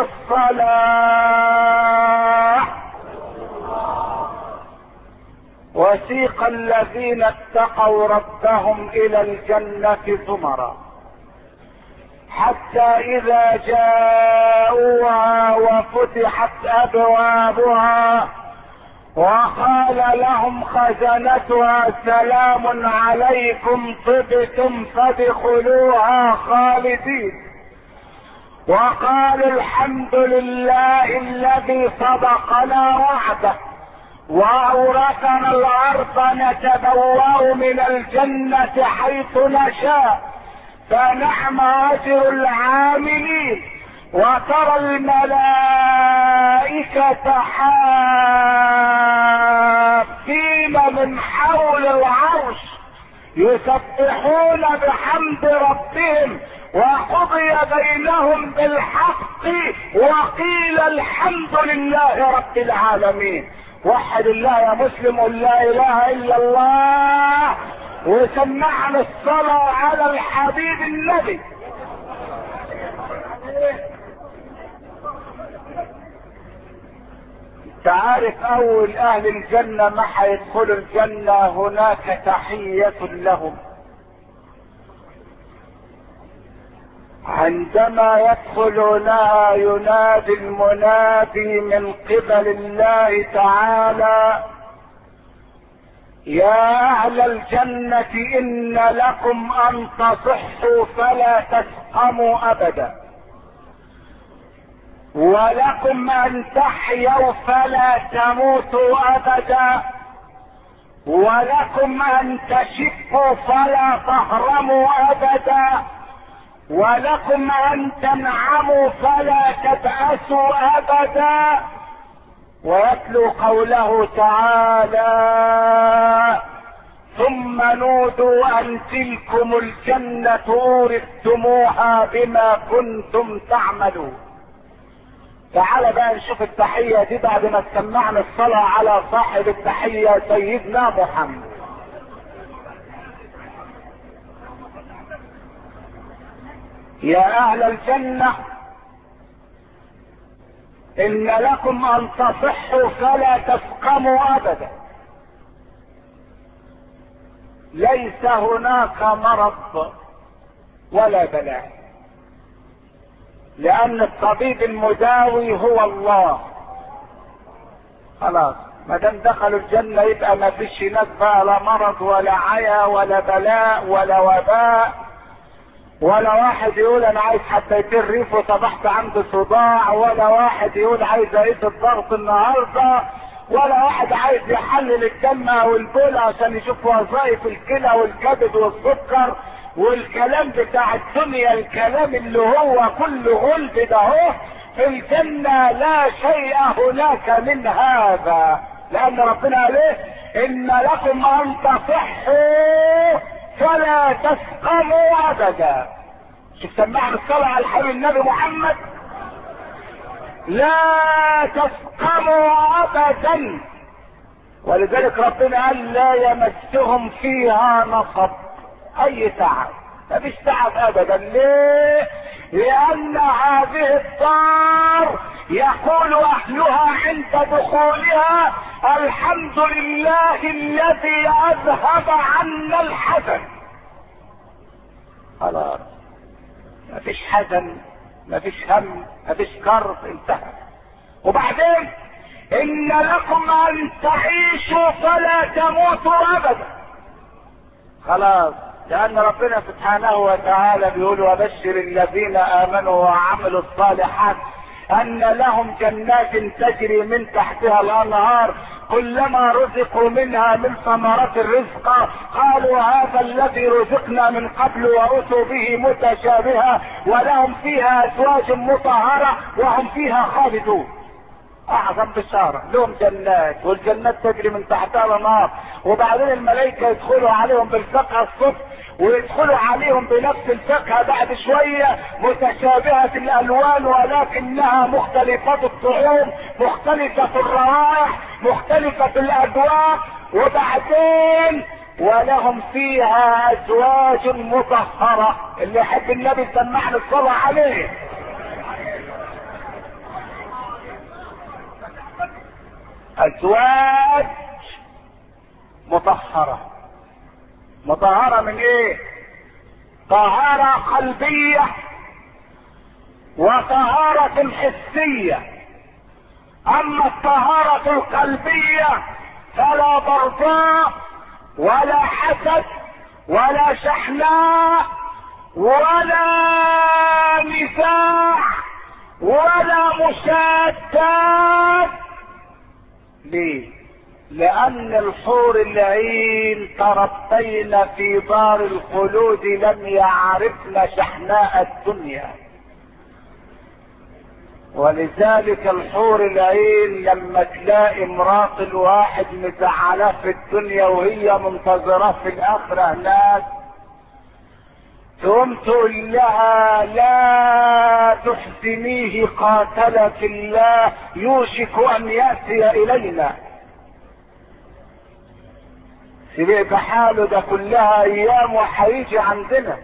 الصلاة. وسيق الذين اتقوا ربهم الى الجنة زمرا حتى اذا جاءوها وفتحت ابوابها وقال لهم خزنتها سلام عليكم طبتم فادخلوها خالدين، وقالوا الحمد لله الذي صدقنا وعده واورثنا الارض نتبوأ من الجنة حيث نشاء فنعم اجر العاملين. وترى الملائكة حافين من حول العرش يسبحون بحمد ربهم وقضي بينهم بالحق وقيل الحمد لله رب العالمين. وحد الله يا مسلم، قل لا اله الا الله وسمعنا الصلاة على الحبيب النبي. تعرف اول اهل الجنة ما حيدخلوا الجنة هناك تحية لهم عندما يدخلونها ينادي المنادي من قبل الله تعالى: يا اهل الجنة ان لكم ان تصحوا فلا تسقموا ابدا، ولكم ان تحيوا فلا تموتوا ابدا، ولكم ان تشبوا فلا تهرموا ابدا، ولكم ان تنعموا فلا تبأسوا ابدا. ويتلو قوله تعالى: ثم نودوا ان تلكم الجنة اورثتموها بما كنتم تعملون. تعال بقى نشوف التحية دي بعد ما سمعنا الصلاة على صاحب التحية سيدنا محمد. يا اهل الجنة ان لكم ان تصحوا فلا تسقموا ابدا. ليس هناك مرض ولا بلاء، لان الطبيب المداوي هو الله. خلاص ما دام دخلوا الجنة يبقى ما فيش هناك بقى لا مرض ولا عيا ولا بلاء ولا وباء، ولا واحد يقول انا عايز حبيتين ريف وصبحت عنده صداع، ولا واحد يقول عايز اقيس الضغط النهارده، ولا واحد عايز يحلل الدم او البول عشان يشوف وظائف الكلى والكبد والسكر والكلام بتاع الدنيا، الكلام اللي هو كله غلب ده اهو. في الجنة لا شيء هناك من هذا، لان ربنا قال ايه؟ ان لكم ان تصحوا فلا تسقموا ابدا. شوف سمعنا الصلاة على الحبيب النبي محمد، لا تسقموا ابدا. ولذلك ربنا قال لا يمسهم فيها نصب، اي تعب، مفيش تعب ابدا. ليه؟ لان هذه الدار يقول اهلها عند دخولها الحمد لله الذي اذهب عنا الحزن. خلاص مفيش حزن، مفيش هم، مفيش كرب، انتهى. وبعدين ان لكم ان تعيشوا فلا تموتوا ابدا. خلاص، لان ربنا سبحانه وتعالى بيقول وبشر الذين امنوا وعملوا الصالحات ان لهم جنات تجري من تحتها الانهار كلما رزقوا منها من ثمرات الرزق قالوا هذا الذي رزقنا من قبل واتوا به متشابها ولهم فيها ازواج مطهره وهم فيها خالدون. اعظم بشارة، لهم جنات والجنات تجري من تحتها الانهار، وبعدين الملائكة يدخلوا عليهم بالفقه الصبح ويدخلوا عليهم بنفس الفقه بعد شوية، متشابهة الالوان ولكنها مختلفة الطعوم، مختلفة الروائح، مختلفة الاذواق. وبعدين ولهم فيها ازواج مطهرة. اللي يحب النبي سمعنا الصلاة عليه. ازواج مطهرة. مطهرة من ايه؟ طهارة قلبية وطهارة حسية. اما الطهارة القلبية فلا بغضاء ولا حسد ولا شحناء ولا نزاع ولا مشادات. ليه؟ لان الحور العين تربين في دار الخلود لم يعرفن شحناء الدنيا، ولذلك الحور العين لما تلاقي امرأة الواحد مزعلة في الدنيا وهي منتظرة في الاخرة هناك، تقوم تقول لها لا تحزنيه قاتلك الله يوشك ان يأتي الينا. سيبقى بحاله ده كلها ايام وحيجي عندنا.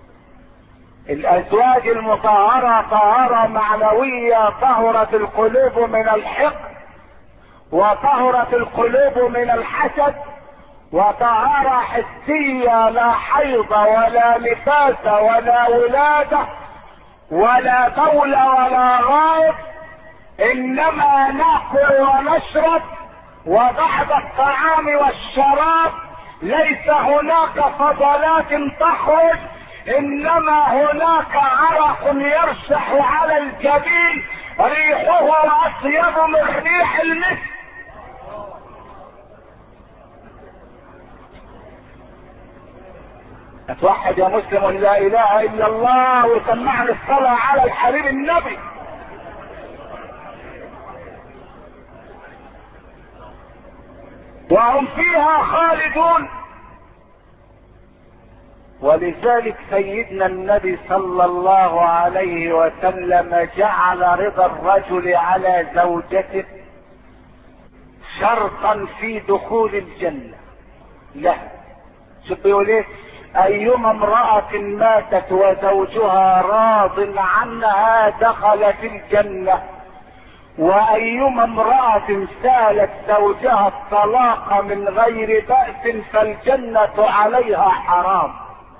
الازواج المطهرة طهارة معنوية، طهرت القلوب من الحقد وطهرت القلوب من الحسد، وطهارة حسية لا حيض ولا نفاس ولا ولادة ولا بول ولا غائط، انما ناكل ونشرب وبعد الطعام والشراب ليس هناك فضلات تخرج، انما هناك عرق يرشح على الجبين ريحه اطيب من ريح المسك. اتوحد يا مسلم لا اله الا الله وسمعني الصلاة على الحبيب النبي. وهم فيها خالدون. ولذلك سيدنا النبي صلى الله عليه وسلم جعل رضا الرجل على زوجته شرطا في دخول الجنة له. شوف بيقول ايه؟ ايما امرأة ماتت وزوجها راض عنها دخلت الجنة، وايما امرأة سالت زوجها الطلاق من غير بأس فالجنة عليها حرام.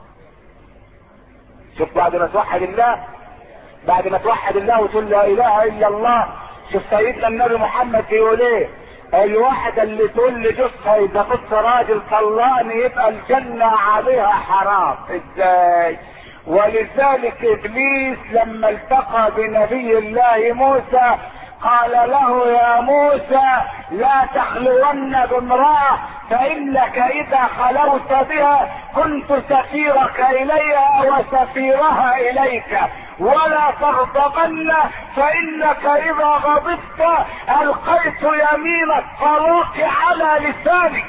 شوف بعد ما توحد الله، بعد ما توحد الله وتقول لا اله الا الله، شوف سيدنا النبي محمد بيقول ايه؟ الواحدة اللي تقول لجوزها اذا كنت راجل طلقني يبقى الجنة عليها حرام. ازاي؟ ولذلك ابليس لما التقى بنبي الله موسى قال له يا موسى لا تخلون بامرأة فانك اذا خلوت بها كنت سفيرك اليها وسفيرها اليك، ولا تغضبن فانك اذا غضبت القيت يمين الطلاق على لسانك.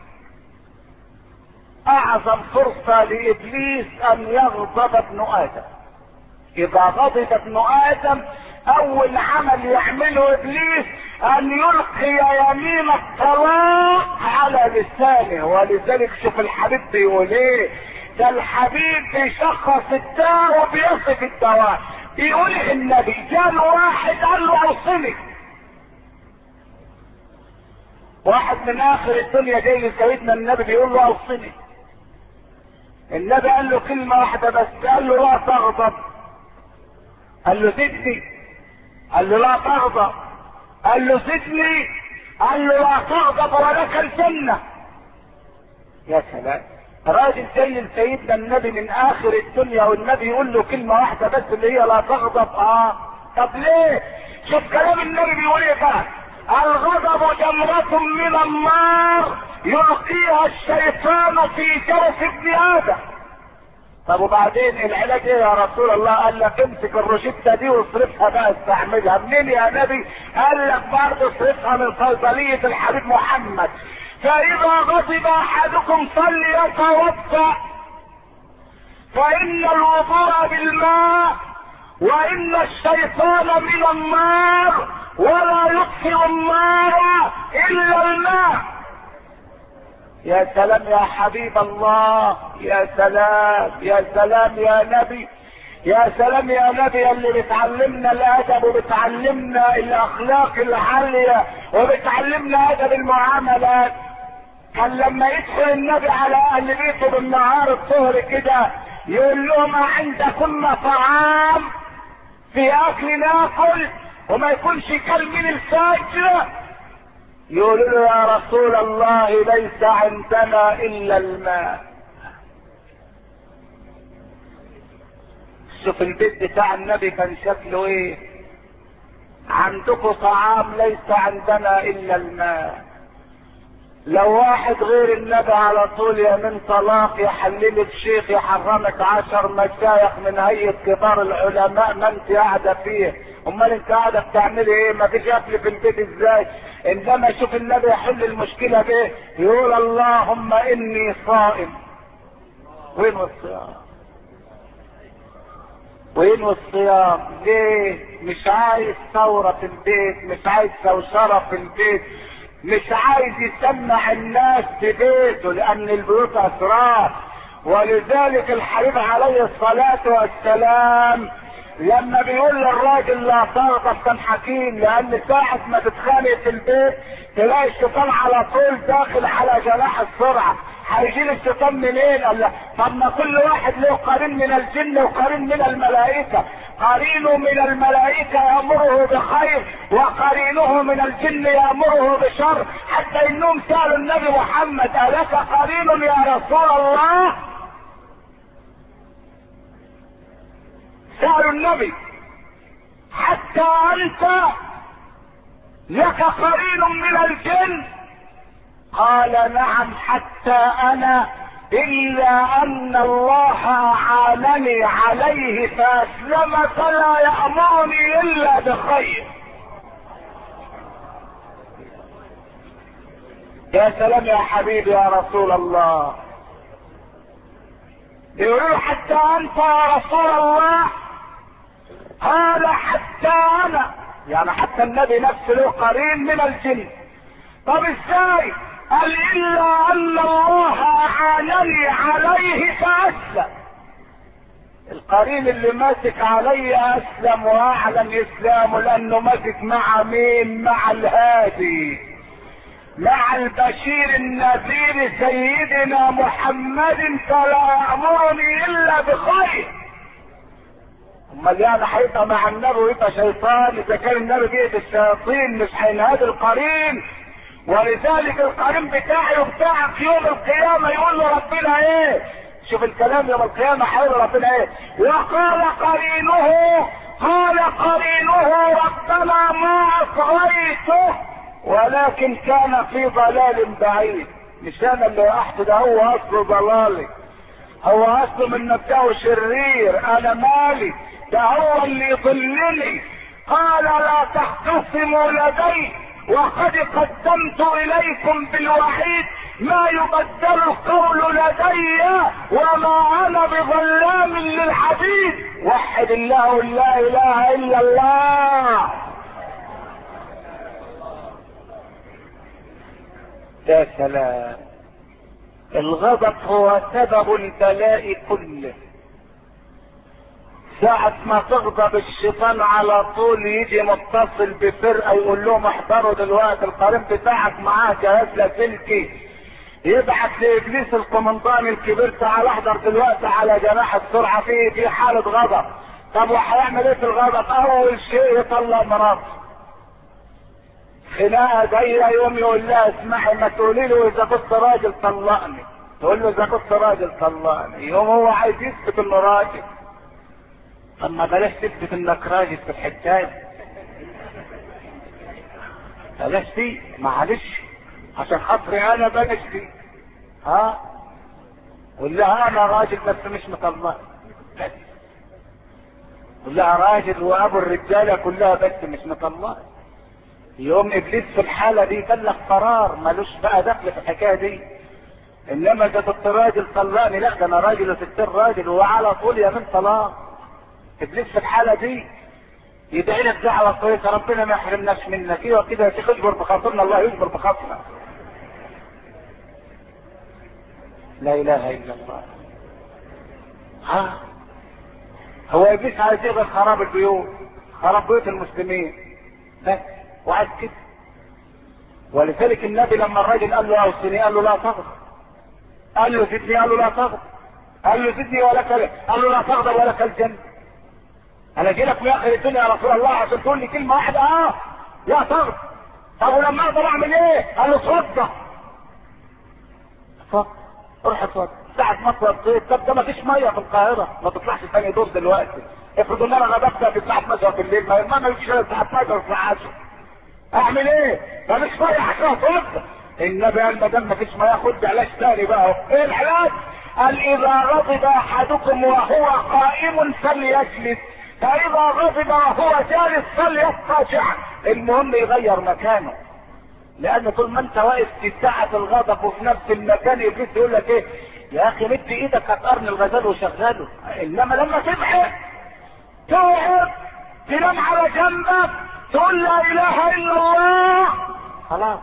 اعظم فرصة لابليس ان يغضب ابن ادم. اذا غضب ابن ادم اول عمل يعمله ابليس ان يلقي يمين الطلاق على لسانه. ولذلك شوف الحبيب بيقول ايه، ده الحبيب بيشخص الداء وبيصف الدواء. بيقول النبي جاله واحد قال له اوصني، واحد من اخر الدنيا جاي لسيدنا النبي بيقول له اوصني. النبي قال له كلمة واحدة بس، قال له لا تغضب. قال له زدني، قال له لا تغضب. قال له زدني، قال له لا تغضب ولك الجنة. يا سلام، راجل جاي لسيدنا النبي من اخر الدنيا والنبي يقول له كلمة واحدة بس اللي هي لا تغضب. طب ليه؟ شوف كلام النبي بيقول ايه بقى، الغضب جمرة من النار يلقيها الشيطان في جوف ابن ادم. طب وبعدين العلاج ايه يا رسول الله؟ قال لك امسك الروشتة دي واصرفها بقى، استعملها. منين يا نبي؟ قال لك برضه اصرفها من صيدلية الحبيب محمد. فاذا غضب احدكم فليتوضا، فان الوضوء بالماء وان الشيطان من النار ولا يطفئ النار الا الماء. يا سلام يا حبيب الله، يا سلام يا سلام يا نبي، يا سلام يا نبي اللي بتعلمنا الادب وبتعلمنا الاخلاق العالية وبتعلمنا ادب المعاملات. كان لما يدخل النبي على اهل بيته بالنهار الظهر كده يقول لهم عندكم طعام في اكل ناكل، وما يكونش كالمين الفجر. يقولوا له يا رسول الله ليس عندنا الا الماء. شوف البيت بتاع النبي كان شكله ايه، عندكم طعام ليس عندنا الا الماء. لو واحد غير النبي على طول يمين طلاق، يحللك شيخ، يحرمك 10 مشايخ من هيئة كبار العلماء ما انت قاعدة فيه. امال انت قاعدة بتعملي ايه؟ ما فيش اكل في البيت ازاي؟ انما شوف النبي يحل المشكلة بايه، يقول اللهم اني صائم. وين الصيام؟ وين الصيام؟ ليه؟ مش عايز ثورة في البيت، مش عايز شوشرة في البيت، مش عايز يسمع الناس في بيته، لان البيوت اسرار. ولذلك الحبيب عليه الصلاة والسلام لما بيقول للراجل لا تغضب كان حكيم، لان ساعة ما تتخانق في البيت تلاقي الشيطان على طول داخل على جناح السرعة. هيجيل الشيطان منين؟ قال لا، طب ما كل واحد له قرين من الجن وقرين من الملائكة. قرينه من الملائكة يأمره بخير وقرينه من الجن يأمره بشر، حتى انهم سألوا النبي محمد ألك قرين يا رسول الله؟ سألوا النبي حتى انت لك قرين من الجن؟ قال نعم حتى انا، الا ان الله اعانني عليه فاسلم فلا يأمرني الا بخير. يا سلام يا حبيبي يا رسول الله. يقولوا حتى انت يا رسول الله؟ قال حتى انا، يعني حتى النبي نفسه له قرين من الجن. طب ازاي؟ قال الا ان الله اعانني عليه فاسلم. القرين اللي ماسك علي اسلم واعلن اسلامه، لانه ماسك مع مين؟ مع الهادي، مع البشير النذير سيدنا محمد، فلا يأمرني الا بخير. امال يعني هيبقى مع النبي ويبقى شيطان؟ اذا كان النبي بيد الشياطين مش هينهاد القرين. ولذلك القرين بتاعي وبتاعك يوم القيامة يقول له ربنا ايه؟ شوف الكلام يوم القيامة هيقول ربنا ايه؟ وقال قرينه، قال قرينه ربنا ما اطغيته ولكن كان في ضلال بعيد. مش انا اللي وقحت، ده هو اصل ضلالي. هو اصله من نفسه شرير، انا مالي، ده هو اللي يضلني. قال لا تختصموا لدي وقد قدمت اليكم بالوعيد، ما يبدل القول لدي وما انا بظلام للعبيد. وحد الله لا اله الا الله. يا سلام، الغضب هو سبب البلاء كله. ساعة ما تغضب الشيطان على طول يجي متصل بفرقة يقول لهم احضروا دلوقتي، القرين بتاعك معاه جهاز لاسلكي، يبعت لابليس القمنطان الكبير تعال احضر دلوقتي على جناح السرعة في حالة غضب. طب وهيعمل ايه في الغضب؟ اول شيء يطلع مراته. خناقة جاية يوم يقول لها اسمعي ما تقولي له اذا كنت راجل طلقني، تقول له اذا كنت راجل طلقني، يوم هو عايز يثبت انه راجل. طب ما بلاش تثبت انك راجل في الحكايه، بلاش دي، معلش عشان خاطري انا بلاش دي. قول لها انا راجل بس مش مطلق، قول لها راجل وابو الرجاله كلها بس مش مطلق. يوم ابليس في الحاله دي بلغ قرار ملوش بقى دخل في الحكايه دي. انما اذا كنت راجل طلقني، لا ده انا راجل وستين راجل وعلى طول يا من طلاق. ابليس في الحاله دي يدعي لك دعوه كويسه، ربنا ما يحرمناش منك. ايوه كده يا شيخ، اجبر بخاطرنا الله يجبر بخاطرنا. لا اله الا الله. هو ابليس عايز يغير خراب البيوت، خراب بيوت المسلمين بس، وعايز كده. ولذلك النبي لما الراجل قال له اوصني قال له لا تغضب، قال له زدني قال له لا تغضب، قال له زدني ولك، قال له لا تغضب ولك الجنه. انا جاي لك في اخر الدنيا يا رسول الله عشان تقول لي كلمه واحده لا تغضب. طب ولما اقدر اعمل ايه؟ قال له اتوضى. روح اتوضى ساعة ما اتوضيت. طب ده ما فيش ميه في القاهره، ما تطلعش ثاني دور دلوقتي. افرض ان انا غضبت في الساعه 12 بالليل، ما يجيش الساعه 12 في 10، اعمل ايه؟ ما فيش ميه عشان اتوضى. النبي قال ما دام ما فيش ميه خد علاج ثاني بقى. ايه العلاج؟ قال اذا غضب احدكم وهو قائم فليجلس، فاذا غضب وهو جالس فليضطجع. المهم يغير مكانه، لان طول ما انت واقف في ساعة الغضب وفي نفس المكان ابليس يقول لك ايه؟ يا اخي مد ايدك هتقرن الغزال وشغله. انما لما تبعد تقعد تنام على جنبك تقول لا اله الا الله خلاص.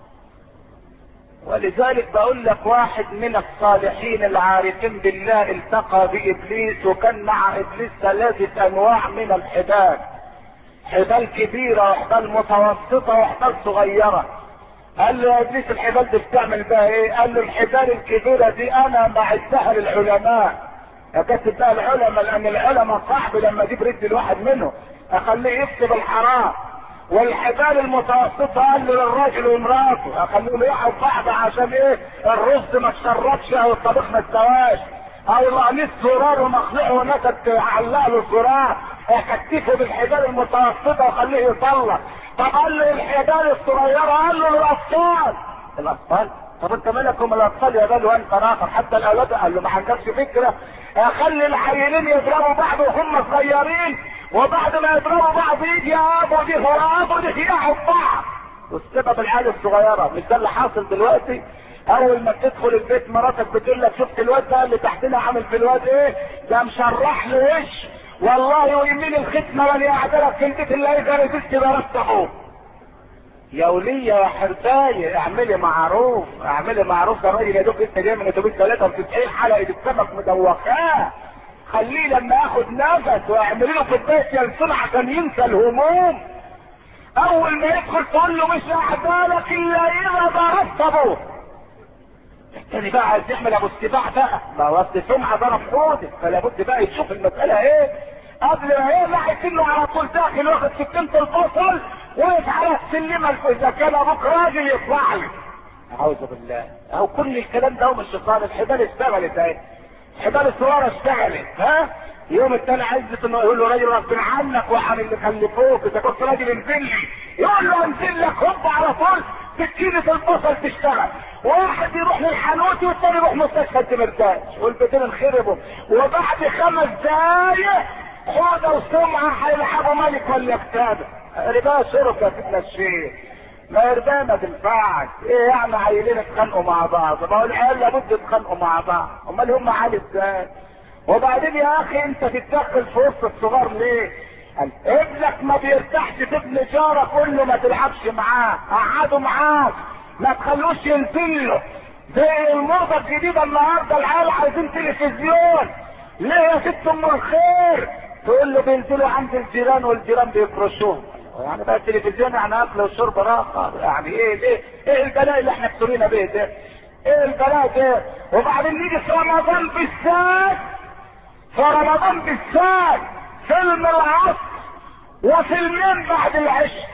ولذلك بقول لك واحد من الصالحين العارفين بالله التقى بابليس، وكان مع ابليس 3 انواع من الحبال، حبال كبيرة وحبال متوسطة وحبال صغيرة. قال له يا ابليس الحبال دي بتعمل بها ايه؟ قال له الحبال الكبيرة دي انا بعدها للعلماء، اكتب بقى العلماء، لان العلماء صعب لما اجيب رجل الواحد منه اخليه يكتب الحرام. والحبال المتوسطة قال له للراجل ومراته اخليه يقعد بعض عشان ايه؟ الرز ما تشربش او الطبيخ ما استواش، او القميص زرار ومخلوع ونكت علق له الزرار، اكتفه بالحبال المتوسطة وخليه يطلق. طب قال له الحبال الصغيرة، قال له الاطفال. الاطفال؟ طب انت مالكم الاطفال يا بال وانت راقب؟ حتى الاولاد قال له ما عندكش فكرة، اخلي العيلين يضربوا بعض وهم صغيرين، وبعد ما يضربوا بعض يجي يا ابو دي هو ابو دي ياخد بعض. والسبب العيال الصغيرة. مش ده اللي حاصل دلوقتي؟ اول ما تدخل البيت مراتك بتقول لك شفت الواد ده اللي تحتنا عامل في الواد ايه؟ ده مشرح له وش والله، ويمين الختمه وانا قاعده لك في البيت اللي هيقدر يدس براسه. يا وليه يا حربايه اعملي معروف، اعملي معروف. ده الراجل يا دوب لسه جاي من اتوبيس 93 حلقه السمك مدوخاه، خليه لما ياخد نفس واعملي له كوبايه ينسون عشان ينسى الهموم. اول ما يدخل تقول له مش هعدالك الا اذا ضربت ابوه. التاني بقى عايز يعمل ابو السباع بقى، ما هو اصل سمعه ضرب حوده، فلا بد بقى يشوف المساله ايه قبل ما ايه. لا يسنه على طول داخل واخد سكينه الفصل وقف على السلمه، اذا كان ابوك راجل يطلع لي. اعوذ بالله. اهو كل الكلام ده هو من الشيطان. الحبال اشتغلت اهي، الحبال الصغيره اشتغلت. يوم التاني عزت انه يقول له راجل غصب عنك وعن اللي خلفوك، اذا كنت راجل انزل لي، يقول له انزل لك هوب على طول سكينة البصل تشتغل، واحد يروح للحانوتي والتاني يروح مستشفى الدمرداش، والبيتين انخربوا. وبعد 5 دقايق حوضة وسمعة هيلعبوا ملك ولا كتابة. ربا شرف يا سيدنا الشيخ، ما يرضى ما تنفعش. ايه يعني عيلين اتخانقوا مع بعض؟ ما هو العيال لابد يتخانقوا مع بعض، امال هم عيال ازاي؟ وبعدين يا اخي انت تتدخل في وسط الصغار ليه؟ ابنك ما بيرتاحش في ابن جارك، قول له ما تلعبش معاه، قعده معاك، ما تخلوش ينزل له. زي الموضه الجديده النهارده العيال عايزين تلفزيون. ليه يا ست ام الخير؟ تقول له بينزلوا عند الجيران والجيران بيفرشوهم. يعني بقى التلفزيون يعني اكل وشرب راحه؟ يعني ايه ليه؟ ايه البلاء اللي احنا ابتلينا بيه ده؟ ايه البلاء ده؟ وبعدين نيجي في رمضان بالذات، في رمضان بالذات فيلم العصر وفيلمين بعد العشاء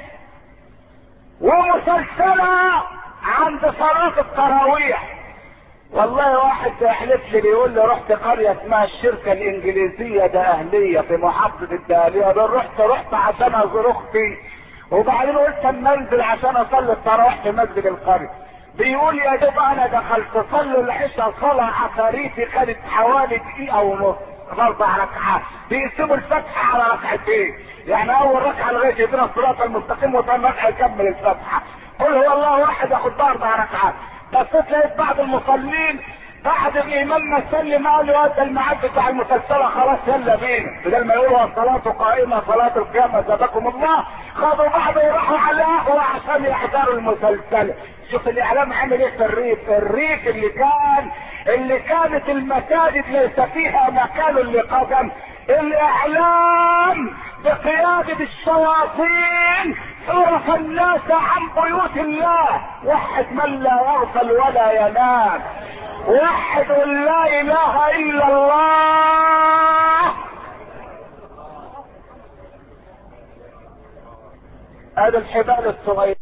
ومسلسلة عند صلاة التراويح. والله واحد يحلف لي بيقول لي رحت قرية اسمها الشركة الانجليزية ده اهلية في محافظة الدهلية. ده رحت عشان ازور اختي، وبعدين قلت اما انزل عشان اصلي التراويح في مسجد القرية. بيقول يا دوب انا دخلت صلي العشاء صلاة عفاريتي خدت حوالي دقيقة ونص، 4 ركعات بيقسموا الفتحة على ركعتين. يعني اول ركعة لغاية يدينا الصراط المستقيم وثاني ركعة يكمل الفتحة. قل هو الله واحد ياخد 4 ركعات. بس لقيت بعض المصلين بعد الامام ما سلم قال له هذا الميعاد بتاع المسلسله خلاص يلا بينا، بدل ما يقولوا الصلاه قائمه صلاه القيامه زادكم الله، خدوا بعض وراحوا على قهوه عشان يحضروا المسلسله. شوف الاعلام عامل ايه في الريف اللي كانت المساجد ليس فيها مكان لقدم. الاعلام بقيادة الشياطين صرف الناس عن بيوت الله. وحد من لا يغفل ولا ينام، وحد لا اله الا الله. هذا الحبال الصغير